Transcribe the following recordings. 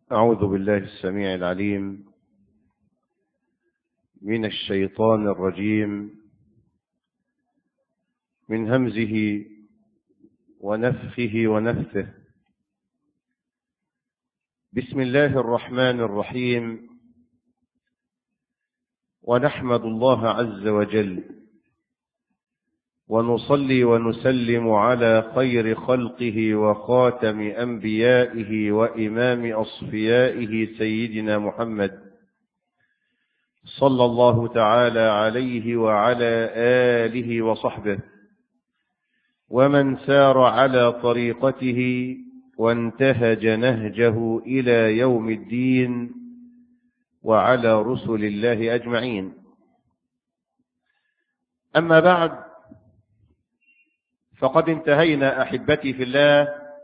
أعوذ بالله السميع العليم من الشيطان الرجيم من همزه ونفخه ونفثه. بسم الله الرحمن الرحيم. ونحمد الله عز وجل ونصلي ونسلم على خير خلقه وخاتم أنبيائه وإمام أصفيائه سيدنا محمد صلى الله تعالى عليه وعلى آله وصحبه ومن سار على طريقته وانتهج نهجه إلى يوم الدين وعلى رسل الله أجمعين. أما بعد، فقد انتهينا أحبتي في الله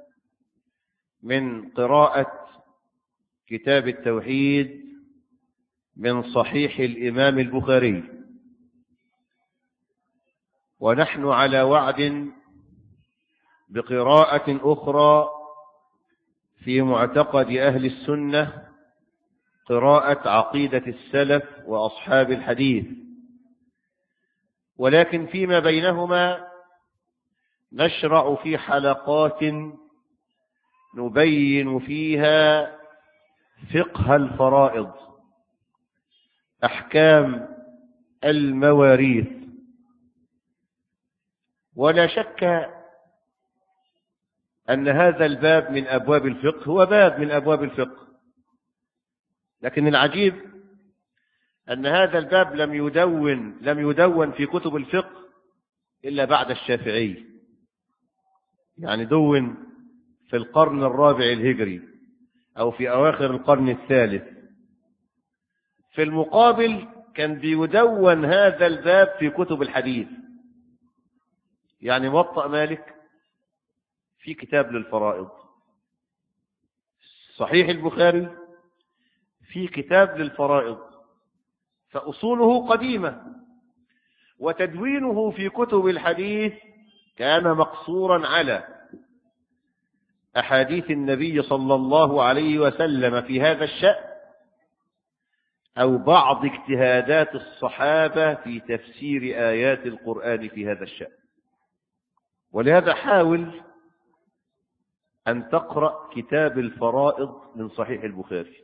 من قراءة كتاب التوحيد من صحيح الإمام البخاري، ونحن على وعد بقراءة أخرى في معتقد أهل السنة، قراءة عقيدة السلف وأصحاب الحديث، ولكن فيما بينهما نشرع في حلقات نبين فيها فقه الفرائض، أحكام المواريث. ولا شك أن هذا الباب من أبواب الفقه هو باب من أبواب الفقه، لكن العجيب أن هذا الباب لم يدون في كتب الفقه إلا بعد الشافعي، يعني دون في القرن الرابع الهجري أو في أواخر القرن الثالث. في المقابل كان بيدون هذا الباب في كتب الحديث، يعني موطأ مالك في كتاب للفرائض، صحيح البخاري في كتاب للفرائض، فأصوله قديمة، وتدوينه في كتب الحديث كان مقصورا على أحاديث النبي صلى الله عليه وسلم في هذا الشأن أو بعض اجتهادات الصحابة في تفسير آيات القرآن في هذا الشأن. ولهذا حاول أن تقرأ كتاب الفرائض من صحيح البخاري،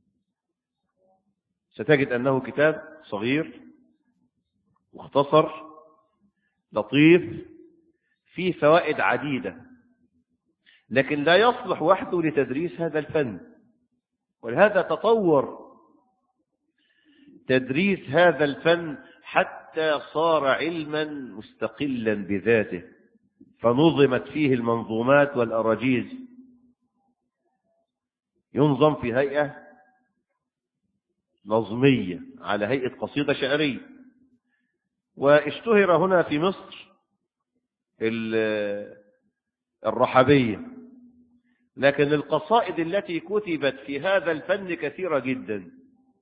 ستجد أنه كتاب صغير مختصر لطيف فيه فوائد عديدة، لكن لا يصلح وحده لتدريس هذا الفن. ولهذا تطور تدريس هذا الفن حتى صار علما مستقلا بذاته، فنظمت فيه المنظومات والأراجيز، ينظم في هيئة نظمية على هيئة قصيدة شعرية. واشتهر هنا في مصر الرحبية، لكن القصائد التي كتبت في هذا الفن كثيرة جدا.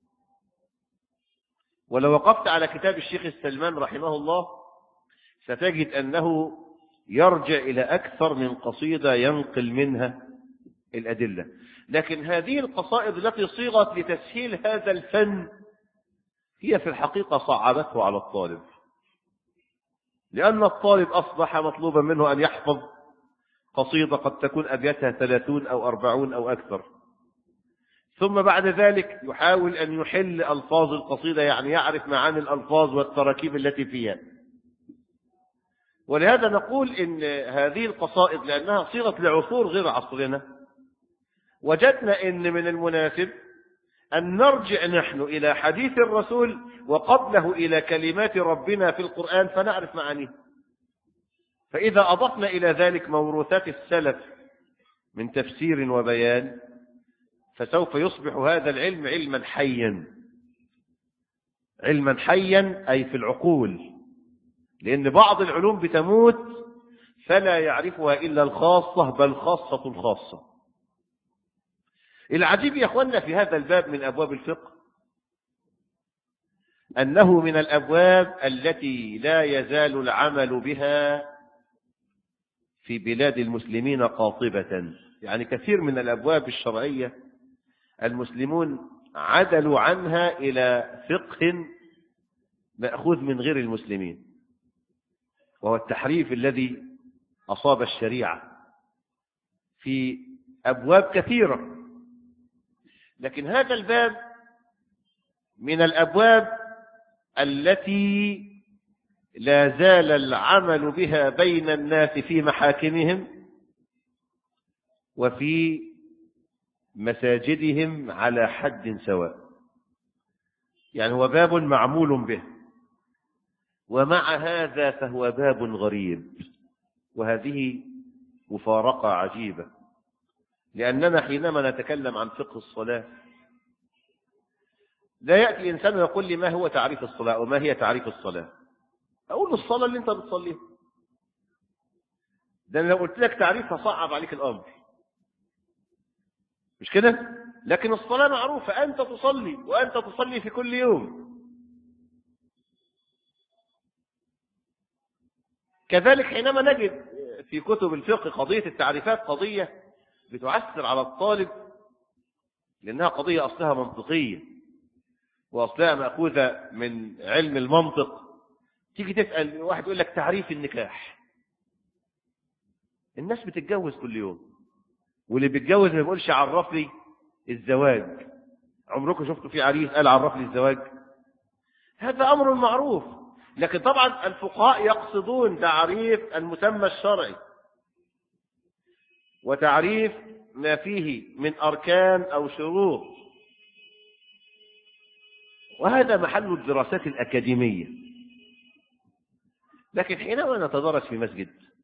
ولو وقفت على كتاب الشيخ السلمان رحمه الله ستجد أنه يرجع إلى أكثر من قصيدة ينقل منها الأدلة. لكن هذه القصائد التي صيغت لتسهيل هذا الفن هي في الحقيقة صعبته على الطالب، لأن الطالب أصبح مطلوبا منه أن يحفظ قصيدة قد تكون أبياتها 30 أو 40 أو أكثر، ثم بعد ذلك يحاول أن يحل ألفاظ القصيدة، يعني يعرف معاني الألفاظ والتراكيب التي فيها. ولهذا نقول إن هذه القصائد لأنها صيغت لعصور غير عصرنا، وجدنا إن من المناسب أن نرجع نحن إلى حديث الرسول وقبله إلى كلمات ربنا في القرآن فنعرف معانيه. فإذا أضفنا إلى ذلك موروثات السلف من تفسير وبيان فسوف يصبح هذا العلم علما حيا، علما حيا أي في العقول، لأن بعض العلوم بتموت فلا يعرفها إلا الخاصة، بل خاصة الخاصة. العجيب يا أخوانا في هذا الباب من أبواب الفقه أنه من الأبواب التي لا يزال العمل بها في بلاد المسلمين قاطبة. يعني كثير من الأبواب الشرعية المسلمون عدلوا عنها إلى فقه مأخوذ من غير المسلمين، وهو التحريف الذي أصاب الشريعة في أبواب كثيرة. لكن هذا الباب من الأبواب التي لا زال العمل بها بين الناس في محاكمهم وفي مساجدهم على حد سواء. يعني هو باب معمول به، ومع هذا فهو باب غريب، وهذه مفارقة عجيبة. لأننا حينما نتكلم عن فقه الصلاة لا يأتي إنسان ويقول لي ما هو تعريف الصلاة وما هي تعريف الصلاة، أقول له الصلاة اللي أنت بتصليها. ده أنا لو قلت لك تعريفها صعب عليك الأمر، مش كده؟ لكن الصلاة معروفة، أنت تصلي وأنت تصلي في كل يوم. كذلك حينما نجد في كتب الفقه قضية التعريفات قضية بتعثر على الطالب، لأنها قضية أصلها منطقية وأصلها مأخوذة من علم المنطق. تيجي تسأل واحد يقول لك تعريف النكاح. الناس بتتجوز كل يوم، واللي بيتجوز ما بيقولش عرف لي الزواج. عمركم شفتوا في عريس قال عرف لي الزواج؟ هذا أمر معروف. لكن طبعا الفقهاء يقصدون تعريف المسمى الشرعي وتعريف ما فيه من أركان أو شروط، وهذا محل الدراسات الأكاديمية. لكن حينما نتدرس في مسجد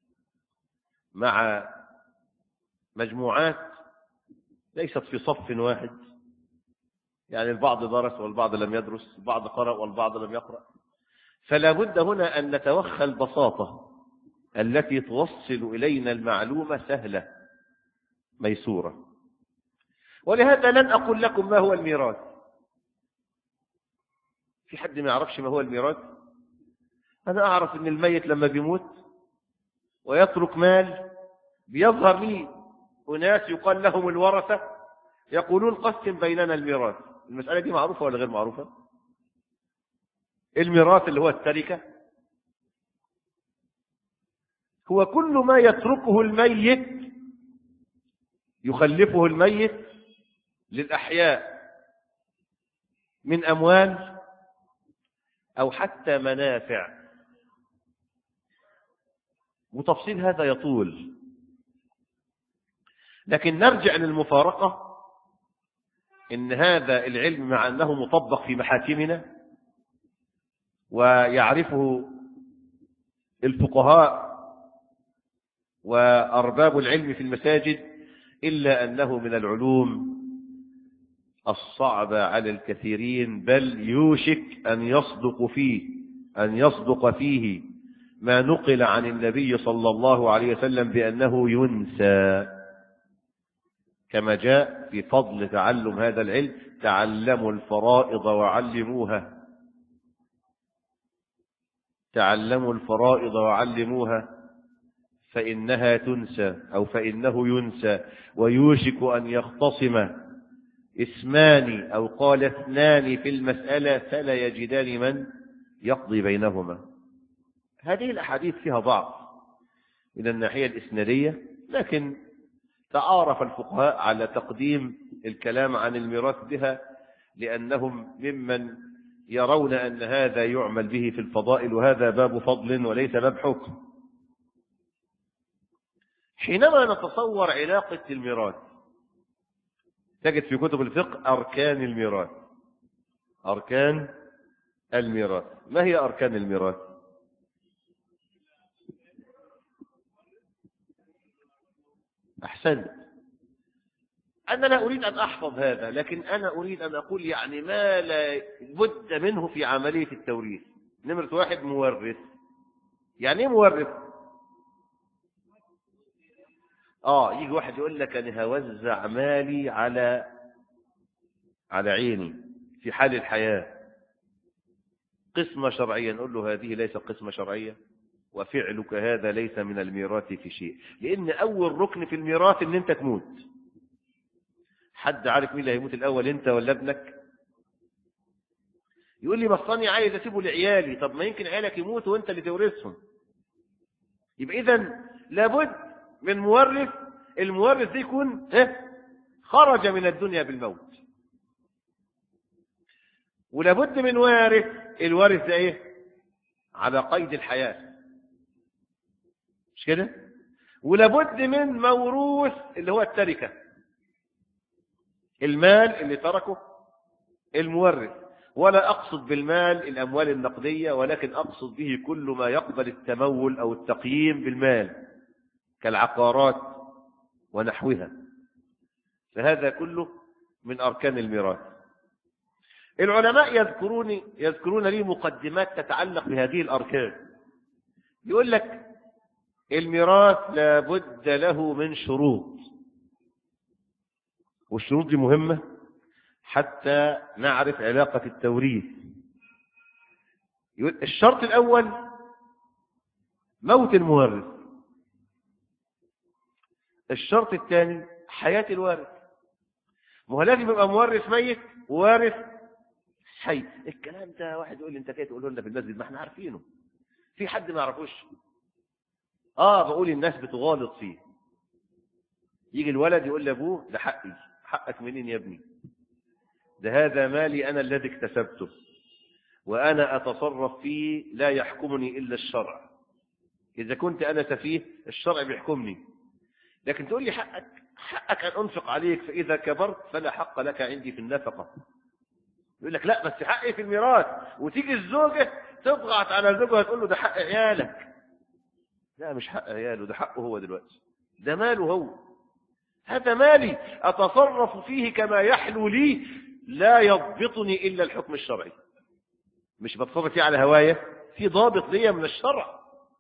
مع مجموعات ليست في صف واحد، يعني البعض درس والبعض لم يدرس، البعض قرأ والبعض لم يقرأ، فلا بد هنا أن نتوخى البساطة التي توصل إلينا المعلومة سهلة ميسورة. ولهذا لن أقول لكم ما هو الميراث. في حد ما يعرفش ما هو الميراث؟ أنا أعرف أن الميت لما بيموت ويترك مال بيظهر لي أناس يقال لهم الورثة يقولون قسم بيننا الميراث. المسألة دي معروفة ولا غير معروفة؟ الميراث اللي هو التركة هو كل ما يتركه الميت يخلفه الميت للأحياء من أموال أو حتى منافع، وتفصيل هذا يطول. لكن نرجع للمفارقة، إن هذا العلم مع أنه مطبق في محاكمنا ويعرفه الفقهاء وأرباب العلم في المساجد، إلا أنه من العلوم الصعبة على الكثيرين، بل يوشك أن يصدق فيه ما نقل عن النبي صلى الله عليه وسلم بأنه ينسى، كما جاء في فضل تعلم هذا العلم: تعلموا الفرائض وعلموها، تعلموا الفرائض وعلموها فإنها تنسى أو فإنه ينسى، ويوشك أن يختصم اسمان أو قال اثنان في المسألة فلا يجدان من يقضي بينهما. هذه الأحاديث فيها ضعف من الناحية الإسنادية، لكن تعارف الفقهاء على تقديم الكلام عن الميراث بها، لأنهم ممن يرون أن هذا يعمل به في الفضائل، وهذا باب فضل وليس باب حكم. حينما نتصور علاقة الميراث تجد في كتب الفقه أركان الميراث. أركان الميراث، ما هي أركان الميراث؟ أحسنت. أنا لا أريد أن أحفظ هذا، لكن أنا أريد أن أقول يعني ما لا بد منه في عملية التوريث. نمرة واحد، مورث. يعني إيه مورث؟ يجي واحد يقول لك أنا هوزع مالي على عيني في حال الحياة قسمة شرعية. نقول له هذه ليست قسمة شرعية، وفعلك هذا ليس من الميراث في شيء، لأن أول ركن في الميراث إن أنت تموت. حد عارف مين اللي هيموت الأول، أنت ولا ابنك؟ يقول لي بصاني عايز أسيبه لعيالي. طب ما يمكن عيالك يموتوا وأنت اللي تورثهم. يبقى إذن لابد من مورث، المورث ده يكون خرج من الدنيا بالموت. ولابد من وارث، الوارث ده ايه؟ على قيد الحياة، مش كده؟ ولابد من موروث اللي هو التركة، المال اللي تركه المورث. ولا أقصد بالمال الأموال النقدية، ولكن أقصد به كل ما يقبل التمول أو التقييم بالمال كالعقارات ونحوها، فهذا كله من أركان الميراث. العلماء يذكرون لي مقدمات تتعلق بهذه الأركان. يقول لك الميراث لابد له من شروط، والشروط دي مهمة حتى نعرف علاقة التوريث. يقول الشرط الأول موت المورث. الشرط الثاني حياة الوارث. ما هو لازم يبقى مورث ميت ووارث حي. الكلام ده واحد يقول لي انت كده تقوله لنا في المسجد، ما احنا عارفينه. في حد ما يعرفوش؟ بقول الناس بتغالط فيه. يجي الولد يقول لابوه ده حقي. حقك منين يا ابني؟ ده هذا مالي انا الذي اكتسبته وانا اتصرف فيه، لا يحكمني الا الشرع. اذا كنت انا سفيه الشرع بيحكمني. لكن تقول لي حقك ان انفق عليك، فاذا كبرت فلا حق لك عندي في النفقه. يقول لك لا بس حقي في الميراث، وتيجي الزوجه تضغط على زوجها تقول له ده حق عيالك. لا مش حق عياله، ده حقه هو دلوقتي، ده ماله هو. هذا مالي اتصرف فيه كما يحلو لي، لا يضبطني الا الحكم الشرعي. مش بتصرف فيه على هوايه، في ضابط لي من الشرع.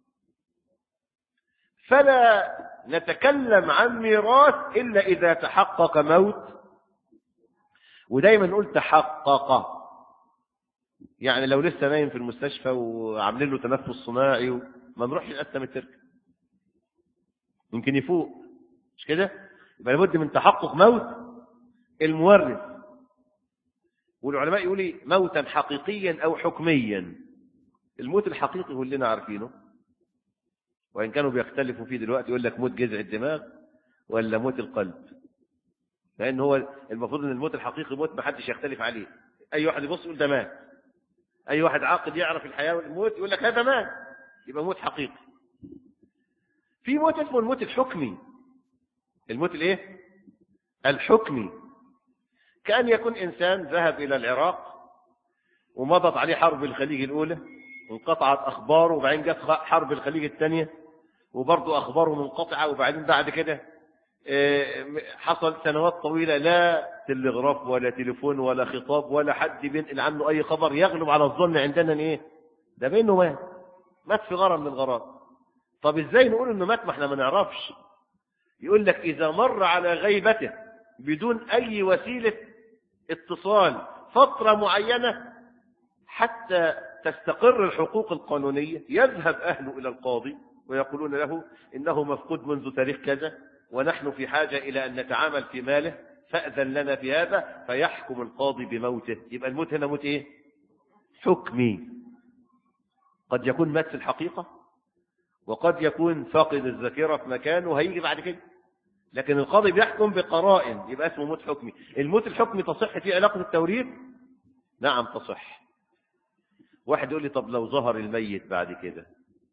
فلا نتكلم عن ميراث الا اذا تحقق موت. ودايما نقول تحقق، يعني لو لسه نايم في المستشفى وعاملين له تنفس صناعي ما نروحش نقسم التركه، يمكن يفوق، مش كده؟ يبقى لابد من تحقق موت المورث. والعلماء يقول لي موتا حقيقيا او حكميا. الموت الحقيقي هو اللي عارفينه، وان كانوا بيختلفوا فيه دلوقتي، يقول لك موت جذع الدماغ ولا موت القلب. لان هو المفروض ان الموت الحقيقي موت ما حدش يختلف عليه. اي واحد يبص يقول ده مات. اي واحد عاقل يعرف الحياه والموت يقول لك هذا مات، يبقى موت حقيقي. في موت اسمه الموت الحكمي. الموت الايه؟ الحكمي. كأن يكون انسان ذهب الى العراق ومضت عليه حرب الخليج الاولى وانقطعت اخباره، وبعدين جت حرب الخليج الثانيه وبرضه اخباره منقطعه، وبعدين بعد كده حصل سنوات طويله لا تلغراف ولا تليفون ولا خطاب ولا حد بينقل عنه اي خبر. يغلب على الظن عندنا ان ايه؟ ده بينه مات في غرض من الغرض. طب ازاي نقول انه مات ما احنا ما نعرفش؟ يقول لك اذا مر على غيبته بدون اي وسيله اتصال فتره معينه حتى تستقر الحقوق القانونيه، يذهب اهله الى القاضي ويقولون له انه مفقود منذ تاريخ كذا ونحن في حاجه الى ان نتعامل في ماله، فاذن لنا في هذا، فيحكم القاضي بموته. يبقى الموت هنا موت ايه؟ حكمي. قد يكون مات في الحقيقه، وقد يكون فاقد الذاكره في مكانه وهيجي بعد كده، لكن القاضي بيحكم بقرائن، يبقى اسمه موت حكمي. الموت الحكمي تصح فيه علاقه التوريث؟ نعم تصح. واحد يقول لي طب لو ظهر الميت بعد كده،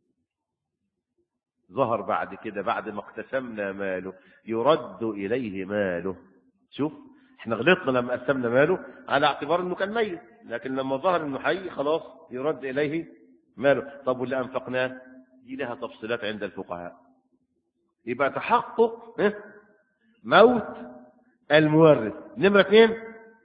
ظهر بعد كده بعد ما اقتسمنا ماله، يرد إليه ماله. شوف احنا غلطنا لما قسمنا ماله على اعتبار انه كان ميت، لكن لما ظهر انه حي خلاص يرد إليه ماله. طب واللي أنفقناه دي لها تفصيلات عند الفقهاء. يبقى تحقق موت المورث. نمرة 2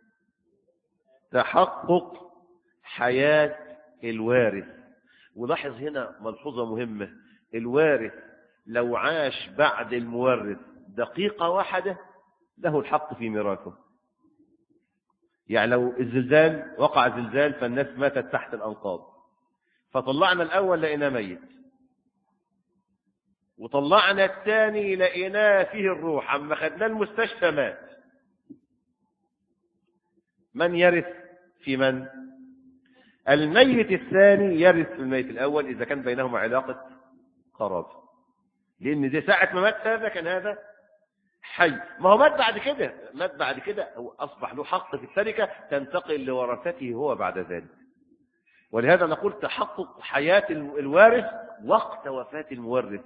تحقق حياة الوارث. ولاحظ هنا ملحوظة مهمة، الوارث لو عاش بعد المورث دقيقة واحدة له الحق في ميراثه. يعني لو الزلزال وقع زلزال فالناس ماتت تحت الأنقاض، فطلعنا الأول لقيناه ميت، وطلعنا الثاني لقيناه فيه الروح، اما خدناه المستشفى مات. من يرث في من؟ الميت الثاني يرث في الميت الأول إذا كان بينهما علاقة قرابة، لأن دي ساعة ما مات هذا كان هذا حي. ما هو مات بعد كده هو أصبح له حق في التركة تنتقل لورثته هو بعد ذلك. ولهذا نقول تحقق حياة الوارث وقت وفاة المورث.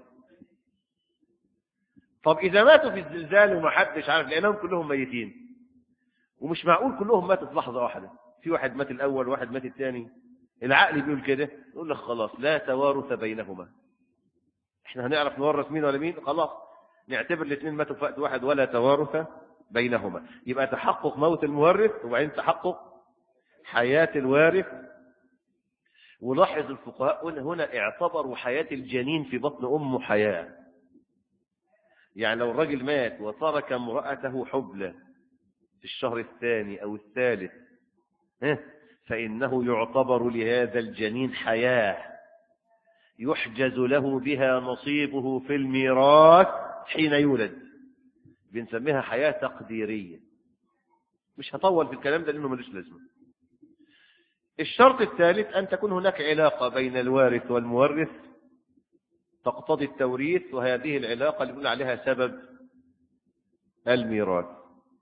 طب إذا ماتوا في الزلزال وما حدش عارف لأنهم كلهم ميتين، ومش معقول كلهم ماتوا في لحظة واحدة، في واحد مات الأول وواحد مات الثاني، العقل بيقول كده، يقول لك خلاص لا توارث بينهما، احنا هنعرف نورث مين ولا مين، خلاص نعتبر الاثنين ماتوا في وقت واحد ولا توارث بينهما. يبقى تحقق موت المورث وبعدين تحقق حياة الوارث. ولاحظ الفقهاء هنا اعتبروا حياة الجنين في بطن أمه حياة. يعني لو الرجل مات وترك امرأته حبلى في الشهر الثاني أو الثالث فإنه يعتبر لهذا الجنين حياة يحجز له بها نصيبه في الميراث حين يولد، بنسميها حياة تقديرية. مش هطول في الكلام ده لأنه ملوش لازمة. الشرط الثالث أن تكون هناك علاقة بين الوارث والمورث تقتضي التوريث، وهذه العلاقة اللي بنقول عليها سبب الميراث.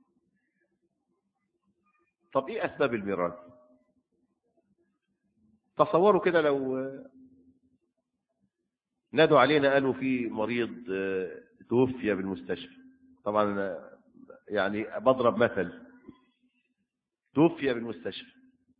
طب إيه أسباب الميراث؟ تصوروا كده لو نادوا علينا قالوا في مريض توفي بالمستشفى، طبعا يعني بضرب مثل، توفي بالمستشفى،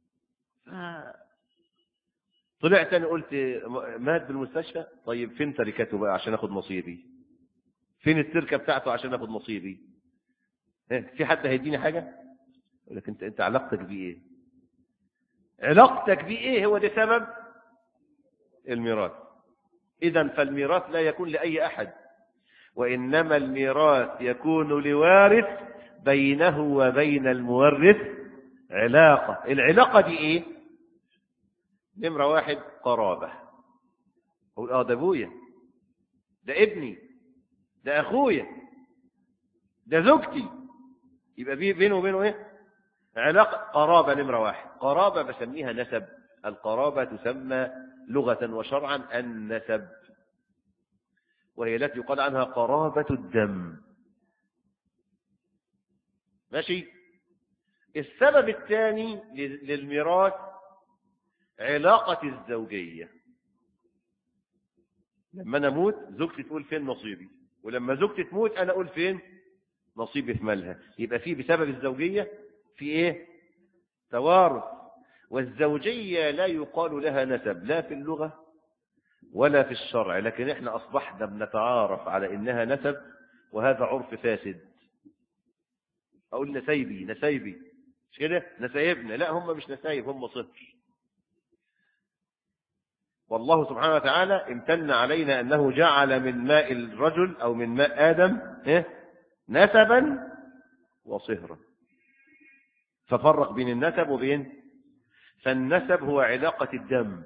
طلعت أنا قلت مات بالمستشفى، طيب فين تركته بقى عشان أخذ نصيبي؟ فين التركة بتاعته عشان أخذ نصيبي؟ في حد هيديني حاجة؟ يقول لك أنت علاقتك بيه إيه؟ علاقتك بيه إيه؟ هو ده سبب الميراث. إذن فالميراث لا يكون لأي أحد، وإنما الميراث يكون لوارث بينه وبين المورث علاقة. العلاقة دي إيه؟ نمرة واحد قرابة، أقول ده أبويا، ده ابني، ده أخويا، ده زوجتي، يبقى بينه وبينه إيه؟ علاقة قرابة. نمرة واحد قرابة بسميها نسب. القرابة تسمى لغة وشرعا النسب، وهي التي يقال عنها قرابة الدم. ماشي. السبب الثاني للميراث علاقة الزوجية. لما أنا أموت زوجتي تقول فين نصيبي، ولما زوجتي تموت أنا أقول فين نصيبي في مالها. يبقى في بسبب الزوجية في إيه؟ توارث. والزوجية لا يقال لها نسب لا في اللغة ولا في الشرع، لكن احنا أصبحنا بنتعارف على إنها نسب، وهذا عرف فاسد. أقول نسايبي مش كده، نسايبنا، لا هم مش نسايب، هم صفر. والله سبحانه وتعالى امتن علينا أنه جعل من ماء الرجل أو من ماء آدم نسبا وصهرا، ففرق بين النسب وبين، فالنسب هو علاقة الدم،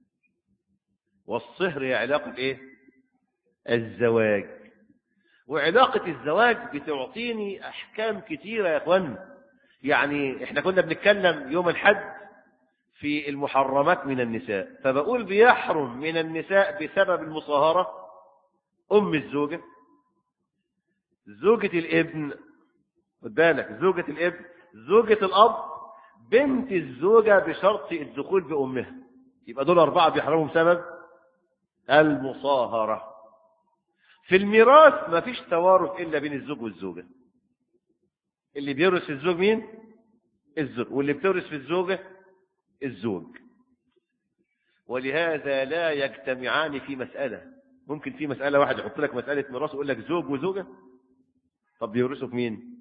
والصهر هي علاقة إيه؟ الزواج. وعلاقة الزواج بتعطيني أحكام كتيرة يا أخوان. يعني إحنا كنا بنتكلم يوم الحد في المحرمات من النساء، فبقول بيحرم من النساء بسبب المصاهرة أم الزوجة، زوجة الابن، خد بالك، زوجة الابن، زوجة الأب، بنت الزوجة بشرط الدخول بأمها. يبقى دول أربعة بيحرموا بسبب المصاهرة. في الميراث ما فيش توارث إلا بين الزوج والزوجة. اللي بيورث في الزوج مين؟ الزوج، واللي بتورث في الزوجة الزوج. ولهذا لا يجتمعان في مسألة. ممكن في مسألة واحد يحط لك مسألة ميراث ويقول لك زوج وزوجة، طب بيورثوا في مين؟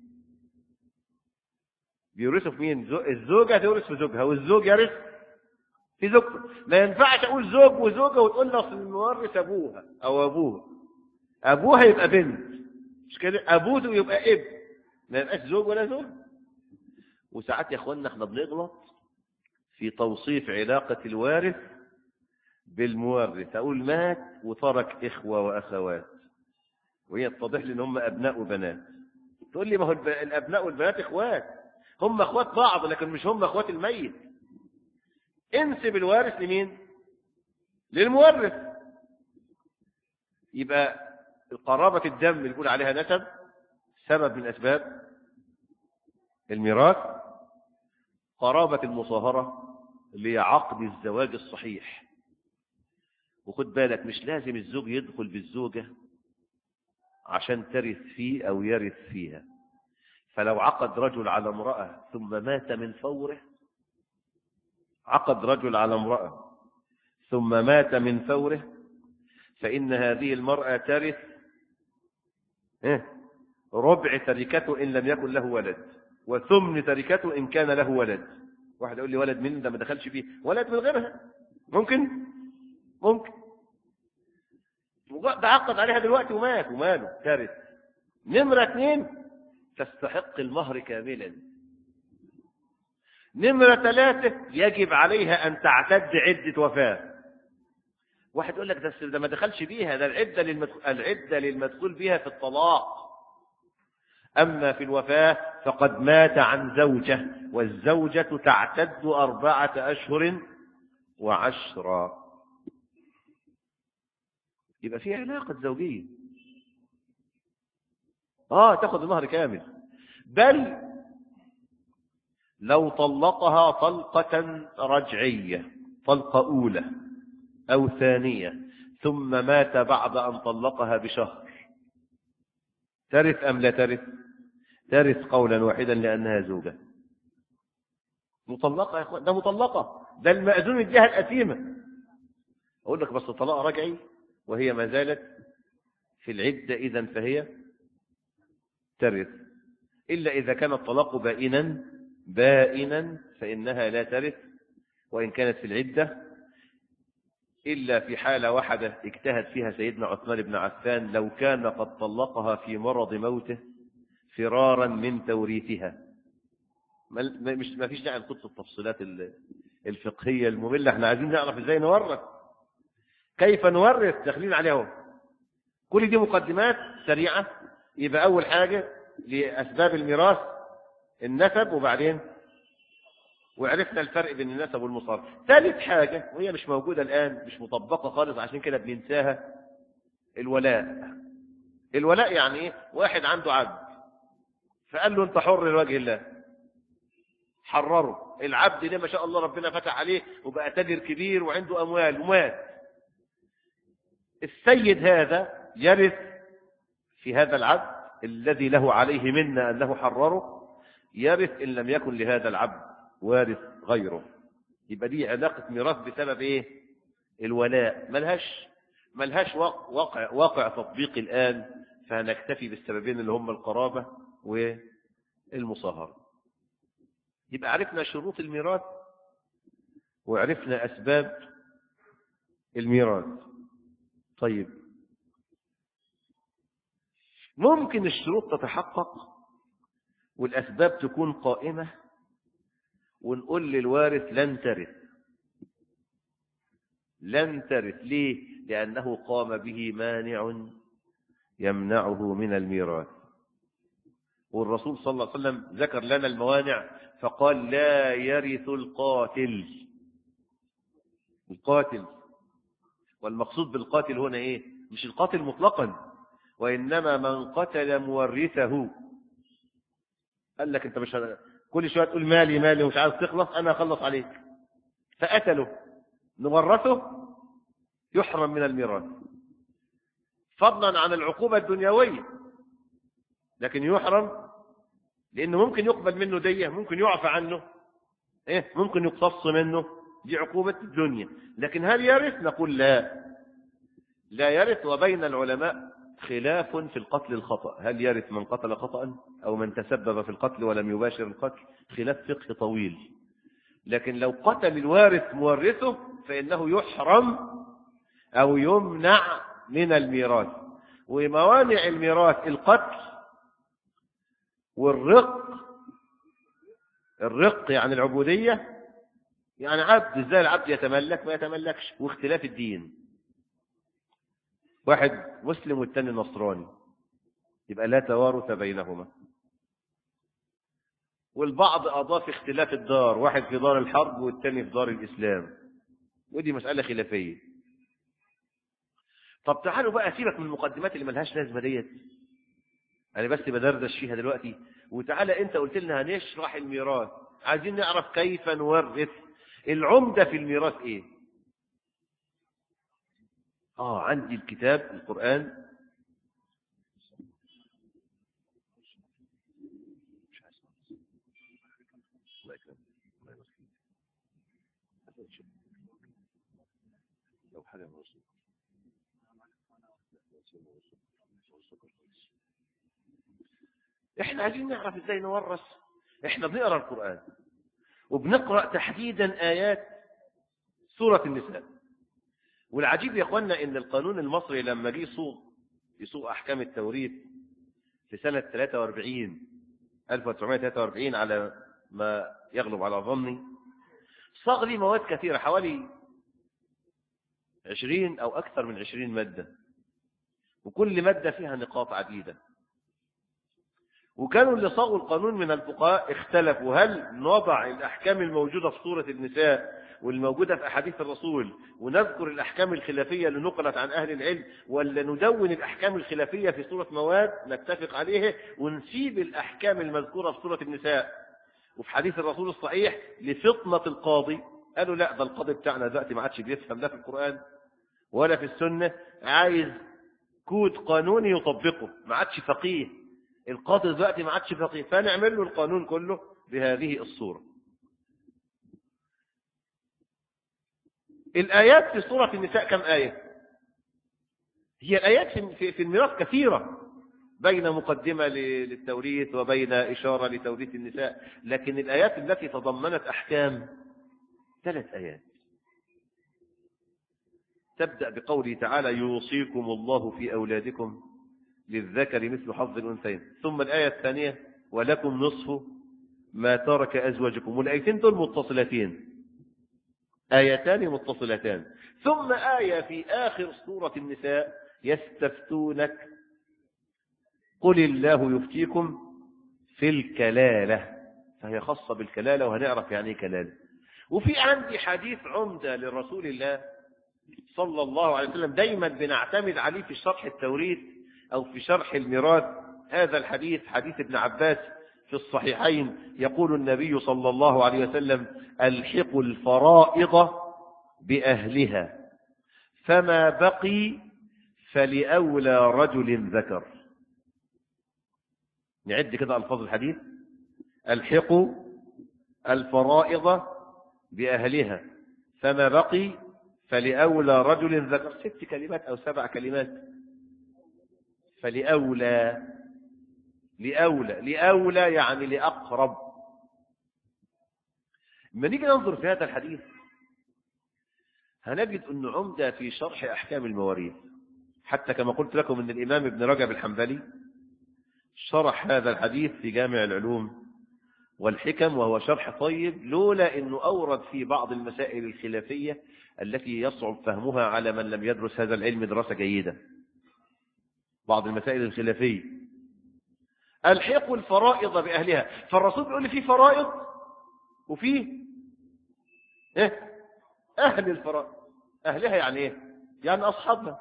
بيورثوا في مين؟ الزوجة تورث في زوجها والزوج يرث في زوجته. ما ينفعش أقول زوج وزوجة وتقول لي أصل المورث أبوها أو أبوها. أبوها يبقى بنت مش كده، أبوه يبقى ابن، ما يبقاش زوج ولا زوج. وساعات يا أخوانا احنا بنغلط في توصيف علاقة الوارث بالمورث. أقول مات وترك إخوة وأخوات، وهي تتضح لي إن هم أبناء وبنات. تقول لي ما هو الأبناء والبنات إخوات. هم اخوات بعض لكن مش هم اخوات الميت. انسب الوارث لمين؟ للمورث. يبقى قرابة الدم اللي بيقول عليها نسب سبب من أسباب الميراث. قرابة المصاهرة اللي هي عقد الزواج الصحيح. وخد بالك مش لازم الزوج يدخل بالزوجة عشان ترث فيه أو يرث فيها. فلو عقد رجل على امرأة ثم مات من فوره، عقد رجل على امرأة ثم مات من فوره، فإن هذه المرأة ترث ربع تركته إن لم يكن له ولد، وثمن تركته إن كان له ولد. واحد يقول لي ولد من ده ما دخلش فيه، ولد من غيرها ممكن ده عقد عليها دلوقتي ومات وماله ترث. نمرة 2 تستحق المهر كاملا. نمرة 3 يجب عليها أن تعتد عدة وفاة. واحد يقول لك ده ما دخلش بيها، ده العدة للمدخول بها في الطلاق. أما في الوفاة فقد مات عن زوجة، والزوجة تعتد 4 أشهر و10. يبقى في علاقة زوجية. تاخد المهر كامل. بل لو طلقها طلقة رجعية، طلقة أولى أو ثانية، ثم مات بعد أن طلقها بشهر، ترث أم لا ترث؟ ترث قولا واحدا لأنها زوجة. مطلقة يا أخوان، ده مطلقة، ده المأذون الجهة الأثيمة. أقول لك بس طلاق رجعي وهي ما زالت في العدة، إذن فهي ترث. إلا إذا كان الطلاق بائنا فإنها لا ترث وإن كانت في العدة، إلا في حالة واحدة اجتهد فيها سيدنا عثمان بن عفان، لو كان قد طلقها في مرض موته فرارا من توريثها. ما فيش داعي نخوض في التفصيلات الفقهية المملة. احنا عايزين نعرف ازاي نورث، كيف نورث، داخلين عليها. كل دي مقدمات سريعة. يبقى أول حاجة لأسباب الميراث النسب، وبعدين وعرفنا الفرق بين النسب والمصارف. ثالث حاجة وهي مش موجودة الآن، مش مطبقة خالص عشان كده بننساها، الولاء. الولاء يعني ايه؟ واحد عنده عبد فقال له انت حر لوجه الله، حرره. العبد ده ما شاء الله ربنا فتح عليه وبقى تاجر كبير وعنده أموال ومات. السيد هذا يرث في هذا العبد الذي له عليه منا أنه حرره، يرث إن لم يكن لهذا العبد وارث غيره. يبقى دي علاقة ميراث بسبب ايه؟ الولاء. ملهاش واقع تطبيقي الآن، فهنكتفي بالسببين اللي هم القرابة والمصاهرة. يبقى عرفنا شروط الميراث وعرفنا أسباب الميراث. طيب، ممكن الشروط تتحقق والأسباب تكون قائمة ونقول للوارث لن ترث. لن ترث ليه؟ لأنه قام به مانع يمنعه من الميراث. والرسول صلى الله عليه وسلم ذكر لنا الموانع فقال لا يرث القاتل. القاتل، والمقصود بالقاتل هنا ايه؟ مش القاتل مطلقا، وإنما من قتل مورثه. قال لك انت مش كل شويه تقول مالي مالي ومش عايز تخلص، انا اخلص عليك، فقتله، نورثه، يحرم من الميراث، فضلا عن العقوبة الدنيوية. لكن يحرم لأنه ممكن يقبل منه دية، ممكن يعفى عنه، ممكن يقتص منه، دي عقوبة الدنيا. لكن هل يرث؟ نقول لا يرث. وبين العلماء خلاف في القتل الخطأ، هل يرث من قتل خطأ أو من تسبب في القتل ولم يباشر القتل؟ خلاف فقه طويل. لكن لو قتل الوارث مورثه فإنه يحرم أو يمنع من الميراث. وموانع الميراث القتل والرق. الرق يعني العبودية، يعني عبد، ازاي العبد يتملك ما يتملكش، واختلاف الدين، واحد مسلم والتاني نصراني، يبقى لا توارث بينهما. والبعض أضاف اختلاف الدار، واحد في دار الحرب والتاني في دار الإسلام، ودي مسألة خلافية. طب تعالوا بقى، سيبك من المقدمات اللي ملهاش لازمة ديت، أنا بس بدردش فيها دلوقتي. وتعالى أنت قلت لنا هنشرح الميراث، عايزين نعرف كيف نورث. العمدة في الميراث إيه؟ عندي الكتاب القرآن. احنا عايزين نعرف ازاي نورث. احنا بنقرا القرآن وبنقرأ تحديدا آيات سورة النساء. والعجيب يا اخوانا ان القانون المصري لما جه يصوغ احكام التوريث في سنة 1943 على ما يغلب على ظني، صاغ لي مواد كثيرة، حوالي 20 أو أكثر من 20 مادة، وكل مادة فيها نقاط عديدة. وكانوا اللي صاغوا القانون من الفقهاء اختلفوا هل نضع الأحكام الموجودة في سورة النساء والموجودة في أحاديث الرسول ونذكر الأحكام الخلافية اللي نقلت عن أهل العلم، ولا ندون الأحكام الخلافية في سورة مواد نتفق عليه ونسيب الأحكام المذكورة في سورة النساء وفي حديث الرسول الصحيح لفطنة القاضي. قالوا لا، ده القاضي بتاعنا دلوقتي ما عادش بيفهم لا في القرآن ولا في السنة، عايز كود قانوني يطبقه، ما عادش فقيه القاضي دلوقتي، ما عادش فقيه، فنعمل له القانون كله بهذه الصورة. الآيات في سورة النساء كم آية؟ هي الآيات في الميراث كثيرة، بين مقدمة للتوريث وبين إشارة لتوريث النساء، لكن الآيات التي تضمنت أحكام 3 آيات. تبدأ بقوله تعالى: يوصيكم الله في أولادكم للذكر مثل حظ الأنثيين. ثم الآية الثانية: ولكم نصف ما ترك أزواجكم. والآيتين دول متصلتين، آيتان متصلتان. ثم آية في آخر سورة النساء: يستفتونك قل الله يفتيكم في الكلالة، فهي خاصة بالكلالة وهنعرف يعني ايه كلالة. وفي عندي حديث عمدة للرسول الله صلى الله عليه وسلم دايما بنعتمد عليه في شرح التوريث أو في شرح الميراث. هذا الحديث حديث ابن عباس في الصحيحين، يقول النبي صلى الله عليه وسلم: ألحقوا الفرائض بأهلها فما بقي فلأولى رجل ذكر. نعد كده ألفاظ الحديث: ألحقوا الفرائض بأهلها فما بقي فلأولى رجل ذكر. 6 كلمات أو 7 كلمات. فلأولى، لأولى يعني لأقرب. لما نيجي ننظر في هذا الحديث هنجد أنه عمدة في شرح أحكام المواريث، حتى كما قلت لكم أن الإمام ابن رجب الحنبلي شرح هذا الحديث في جامع العلوم والحكم، وهو شرح طيب، لولا أنه أورد في بعض المسائل الخلافية التي يصعب فهمها على من لم يدرس هذا العلم دراسة جيدة. بعض المسائل الخلافية: ألحقوا الفرائض بأهلها. فالرسول بيقول لي في فرائض وفي أهل الفرائض. أهلها يعني إيه؟ يعني أصحابها.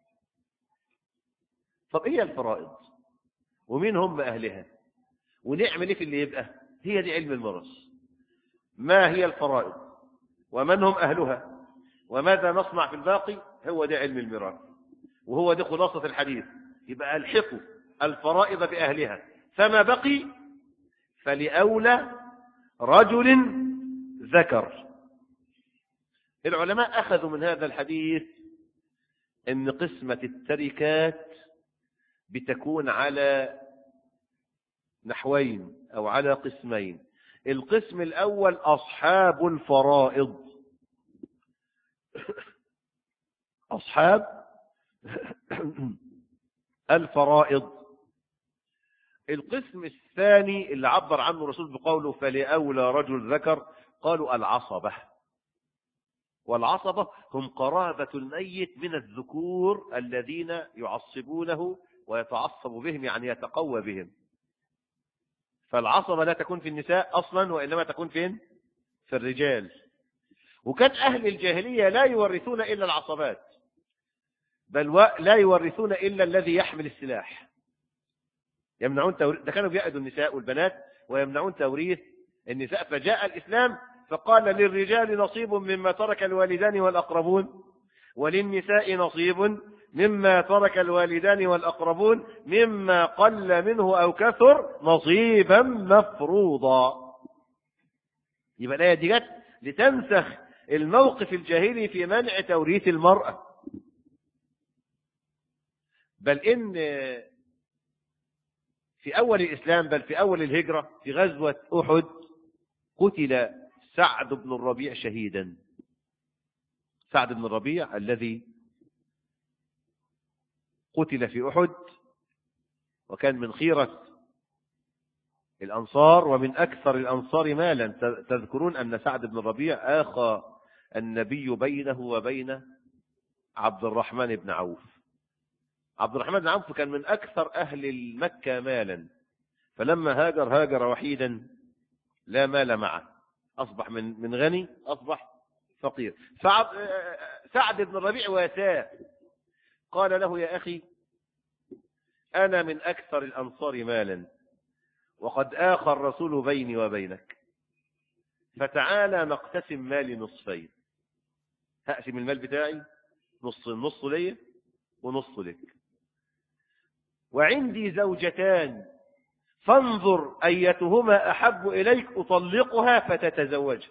طب إيه الفرائض ومين هم أهلها ونعمل إيه في اللي يبقى؟ هي دي علم الميراث. ما هي الفرائض ومن هم أهلها وماذا نصنع في الباقي؟ هو ده علم الميراث، وهو ده خلاصة الحديث. يبقى ألحقوا الفرائض بأهلها فما بقي فلأولى رجل ذكر. العلماء أخذوا من هذا الحديث أن قسمة التركات بتكون على نحوين أو على قسمين. القسم الأول أصحاب الفرائض، أصحاب الفرائض. القسم الثاني اللي عبر عنه الرسول بقوله فلأولى رجل ذكر، قالوا العصبة. والعصبة هم قرابة الميت من الذكور الذين يعصبونه ويتعصب بهم، يعني يتقوى بهم. فالعصبة لا تكون في النساء أصلا، وإنما تكون فين؟ في الرجال. وكان أهل الجاهلية لا يورثون إلا العصبات، بل لا يورثون إلا الذي يحمل السلاح. يمنعون توريث، ده كانوا بيأذوا النساء والبنات ويمنعون توريث النساء. فجاء الإسلام فقال للرجال نصيب مما ترك الوالدان والأقربون، وللنساء نصيب مما ترك الوالدان والأقربون، مما قل منه أو كثر نصيبا مفروضا. يبقى الآية دي جت لتنسخ الموقف الجاهلي في منع توريث المرأة. بل إن في أول الإسلام، بل في أول الهجرة في غزوة أحد، قتل سعد بن الربيع شهيدا. سعد بن الربيع الذي قتل في أحد، وكان من خيرة الأنصار ومن أكثر الأنصار مالا. تذكرون أن سعد بن الربيع آخى النبي بينه وبين عبد الرحمن بن عوف. عبد الرحمن بن عوف كان من أكثر أهل مكة مالا، فلما هاجر وحيدا لا مال معه، أصبح من غني أصبح فقير. سعد بن الربيع واساه، قال له يا أخي أنا من أكثر الأنصار مالا، وقد آخى الرسول بيني وبينك، فتعالى نقتسم مالي نصفين. هقسم المال بتاعي نص لي ونص لك، وعندي زوجتان فانظر أيتهما أحب إليك أطلقها فتتزوجها.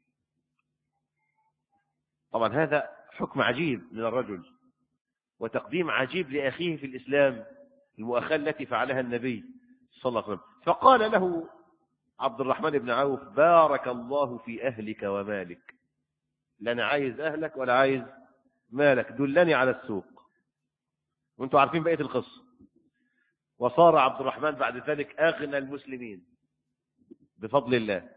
طبعا هذا حكم عجيب من الرجل، وتقديم عجيب لأخيه في الإسلام، المؤاخاة التي فعلها النبي صلى الله عليه وسلم. فقال له عبد الرحمن بن عوف بارك الله في أهلك ومالك، لا أنا عايز أهلك ولا عايز مالك، دلني على السوق. وانتم عارفين بقية القصة. وصار عبد الرحمن بعد ذلك أغنى المسلمين بفضل الله.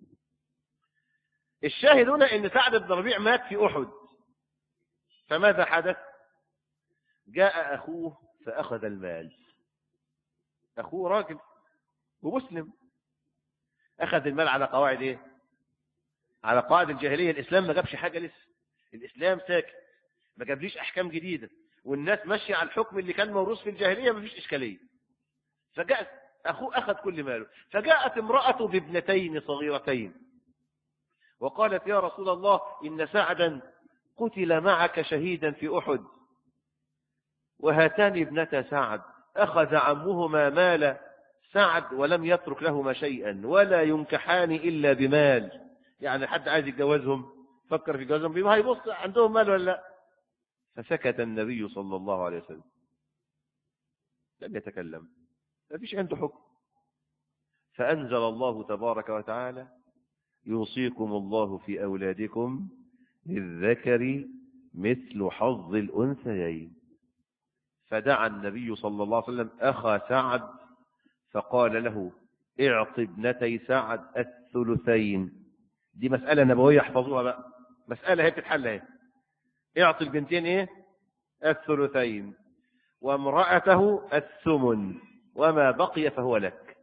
الشاهد هنا أن سعد بن ربيع مات في أحد. فماذا حدث؟ جاء أخوه فأخذ المال. أخوه راجل ومسلم، أخذ المال على قواعد إيه؟ على قواعد الجاهلية. الإسلام ما جابش حاجة لسه، الإسلام ساكت، ما جابليش أحكام جديدة، والناس ماشية على الحكم اللي كان موروث في الجاهلية، ما فيش إشكالية. فجاءت أخوه أخذ كل ماله. فجاءت امرأته بابنتين صغيرتين وقالت يا رسول الله إن سعدا قتل معك شهيدا في أحد، وهاتان ابنتا سعد أخذ عمهما مال سعد ولم يترك لهما شيئا ولا ينكحان إلا بمال. يعني حد عايز يتجوزهم فكر في جوازهم بما هيبص عندهم مال ولا لا. فسكت النبي صلى الله عليه وسلم، لم يتكلم، ما فيش عنده حكم. فأنزل الله تبارك وتعالى يوصيكم الله في أولادكم للذكر مثل حظ الأنثيين. فدعا النبي صلى الله عليه وسلم أخا سعد فقال له اعط ابنتي سعد الثلثين. دي مسألة نبوية احفظوها بقى، مسألة هي بتتحل اهي. اعط البنتين ايه؟ الثلثين، وامرأته الثمن، وما بقي فهو لك.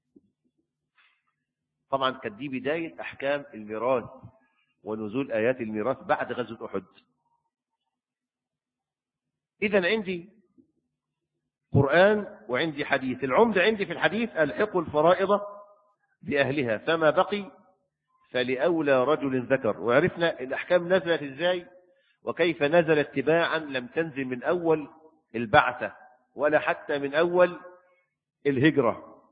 طبعا كانت دي بداية أحكام الميراث ونزول آيات الميراث بعد غزوة أحد. إذن عندي قرآن وعندي حديث. العمدة عندي في الحديث ألحقوا الفرائض بأهلها، فما بقي فلأولى رجل ذكر. وعرفنا الأحكام نزلت إزاي وكيف نزلت تباعا، لم تنزل من أول البعثة ولا حتى من أول الهجرة.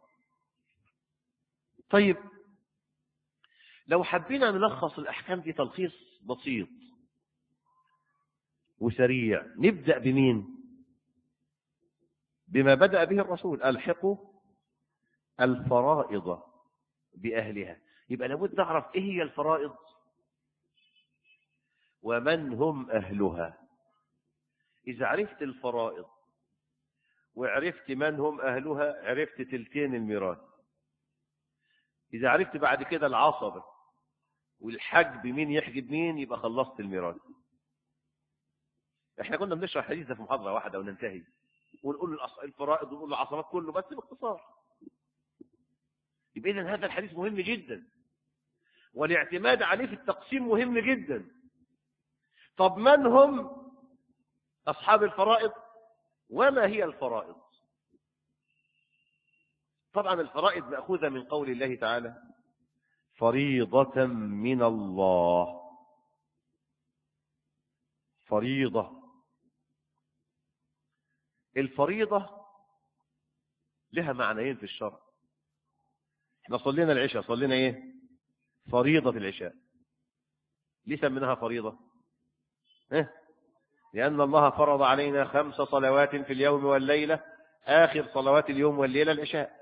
طيب لو حبينا نلخص الأحكام دي تلخيص بسيط وسريع، نبدأ بمين؟ بما بدأ به الرسول، ألحقوا الفرائض بأهلها. يبقى لابد نعرف إيه هي الفرائض ومن هم أهلها. إذا عرفت الفرائض وعرفت من هم أهلها عرفت تلتين الميراث. إذا عرفت بعد كده العصبة والحجب مين يحجب مين يبقى خلصت الميراث. احنا كنا بنشرح الحديث ده في محاضرة واحدة وننتهي ونقول الفرائض ونقول العصبات كله بس باختصار. يبقى إذن هذا الحديث مهم جدا، والاعتماد عليه في التقسيم مهم جدا. طب من هم أصحاب الفرائض؟ وما هي الفرائض؟ طبعا الفرائض مأخوذة من قول الله تعالى فريضة من الله. فريضة. الفريضة لها معنيين في الشرع. احنا صلينا العشاء، صلينا ايه؟ فريضة العشاء. ليه سميناها فريضة؟ لأن الله فرض علينا 5 صلوات في اليوم والليلة، آخر صلوات اليوم والليلة العشاء.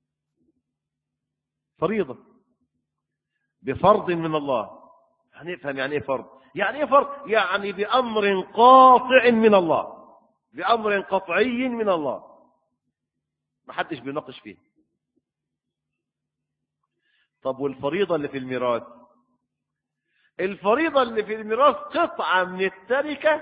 فريضة بفرض من الله. هنفهم يعني ايه فرض؟ يعني ايه فرض؟ يعني بأمر قاطع من الله، بأمر قطعي من الله، ما حدش بيناقش فيه. طب والفريضة اللي في الميراث؟ الفريضة اللي في الميراث قطعة من التركة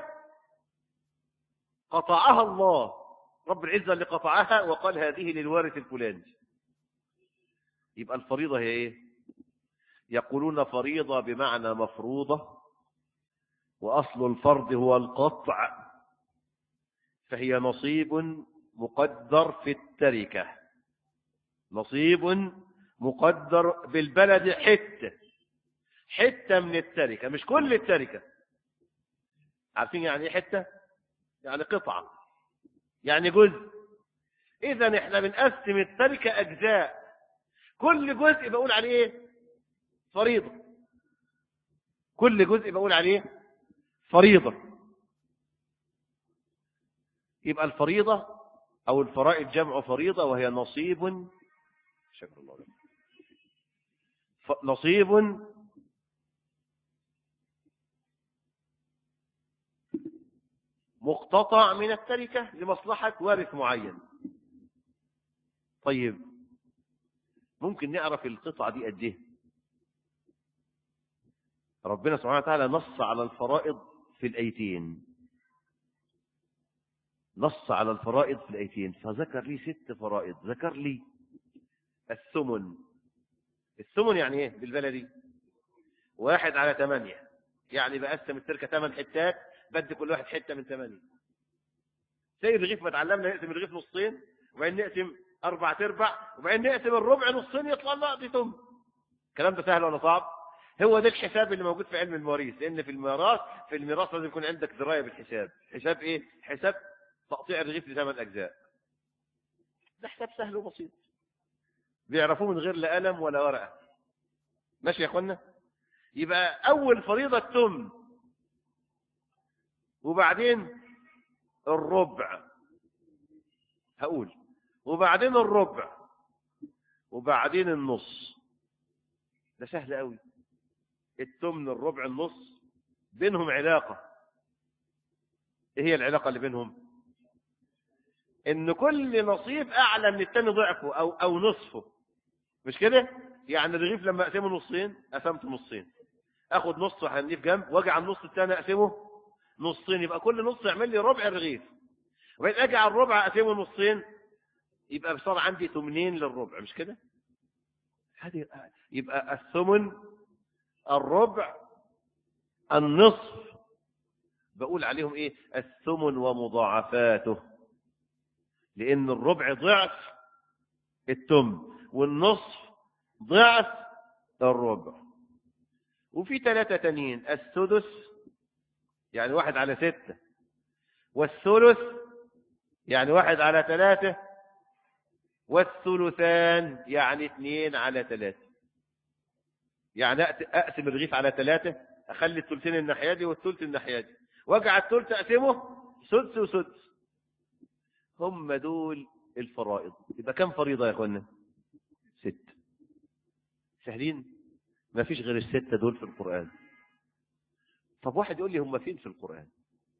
قطعها الله رب العزة، اللي قطعها وقال هذه للوارث الفلاني. يبقى الفريضة هي ايه؟ يقولون فريضة بمعنى مفروضة، وأصل الفرض هو القطع، فهي نصيب مقدر في التركة، نصيب مقدر بالبلد، حتة من التركة، مش كل التركة. عارفين يعني ايه حتة؟ يعني قطعة، يعني جزء. إذن احنا بنقسم التركة أجزاء، كل جزء بقول عليه ايه؟ فريضة. كل جزء بقول عليه فريضة. يبقى الفريضة أو الفرائض جمع فريضة، وهي نصيب، شكر الله لك، نصيب مقتطع من التركة لمصلحة وارث معين. طيب ممكن نعرف القطعة دي قد ايه؟ ربنا سبحانه وتعالى نص على الفرائض في الآيتين، نص على الفرائض في الآيتين، فذكر لي 6 فرائض. ذكر لي الثمن. الثمن يعني ايه بالبلدي؟ 1/8، يعني بقسم التركة 8 حتات، بدي كل واحد حتة من 8. زي الرغيف ما اتعلمنا نقسم الرغيف نصين، وبعدين نقسم 4/4، وبعدين نقسم الربع نصين، يطلع لنا دي ثمن. الكلام ده سهل ولا صعب؟ هو ده الحساب اللي موجود في علم المواريث، لان في الميراث لازم يكون عندك درايه بالحساب. حساب ايه؟ حساب تقطيع الرغيف ل8 اجزاء. ده حساب سهل وبسيط، بيعرفوه من غير لا قلم ولا ورقه. ماشي يا اخوانا؟ يبقى اول فريضه الثمن، وبعدين الربع، هقول، وبعدين الربع، وبعدين النص. ده سهل قوي. الثمن، الربع، النص، بينهم علاقة. ايه هي العلاقة اللي بينهم؟ ان كل نصيب اعلى من الثاني ضعفه او نصفه، مش كده؟ يعني الرغيف لما اقسمه نصين، قسمته نصين، اخد نص وهنيه في جنب، واجي على النص الثاني اقسمه نصين، يبقى كل نص يعمل لي ربع الرغيف. وبعدين اجي على الربع اقسمه نصين، يبقى صار عندي 8 للربع، مش كده؟ يبقى الثمن، الربع، النصف، بقول عليهم ايه؟ الثمن ومضاعفاته، لان الربع ضعف الثمن، والنصف ضعف الربع. وفي 3 تانيين: السدس يعني 1/6، والثلث يعني 1/3، والثلثان يعني 2/3. يعني اقسم الرغيف على 3، اخلي الثلثين الناحيه دي والثلث الناحيه دي، واجعل الثلث اقسمه سدس وسدس. هم دول الفرائض. يبقى كم فريضه يا اخوانا؟ 6. سهلين، ما فيش غير ال6 دول في القرآن. طب واحد يقول لي هم فين في القرآن؟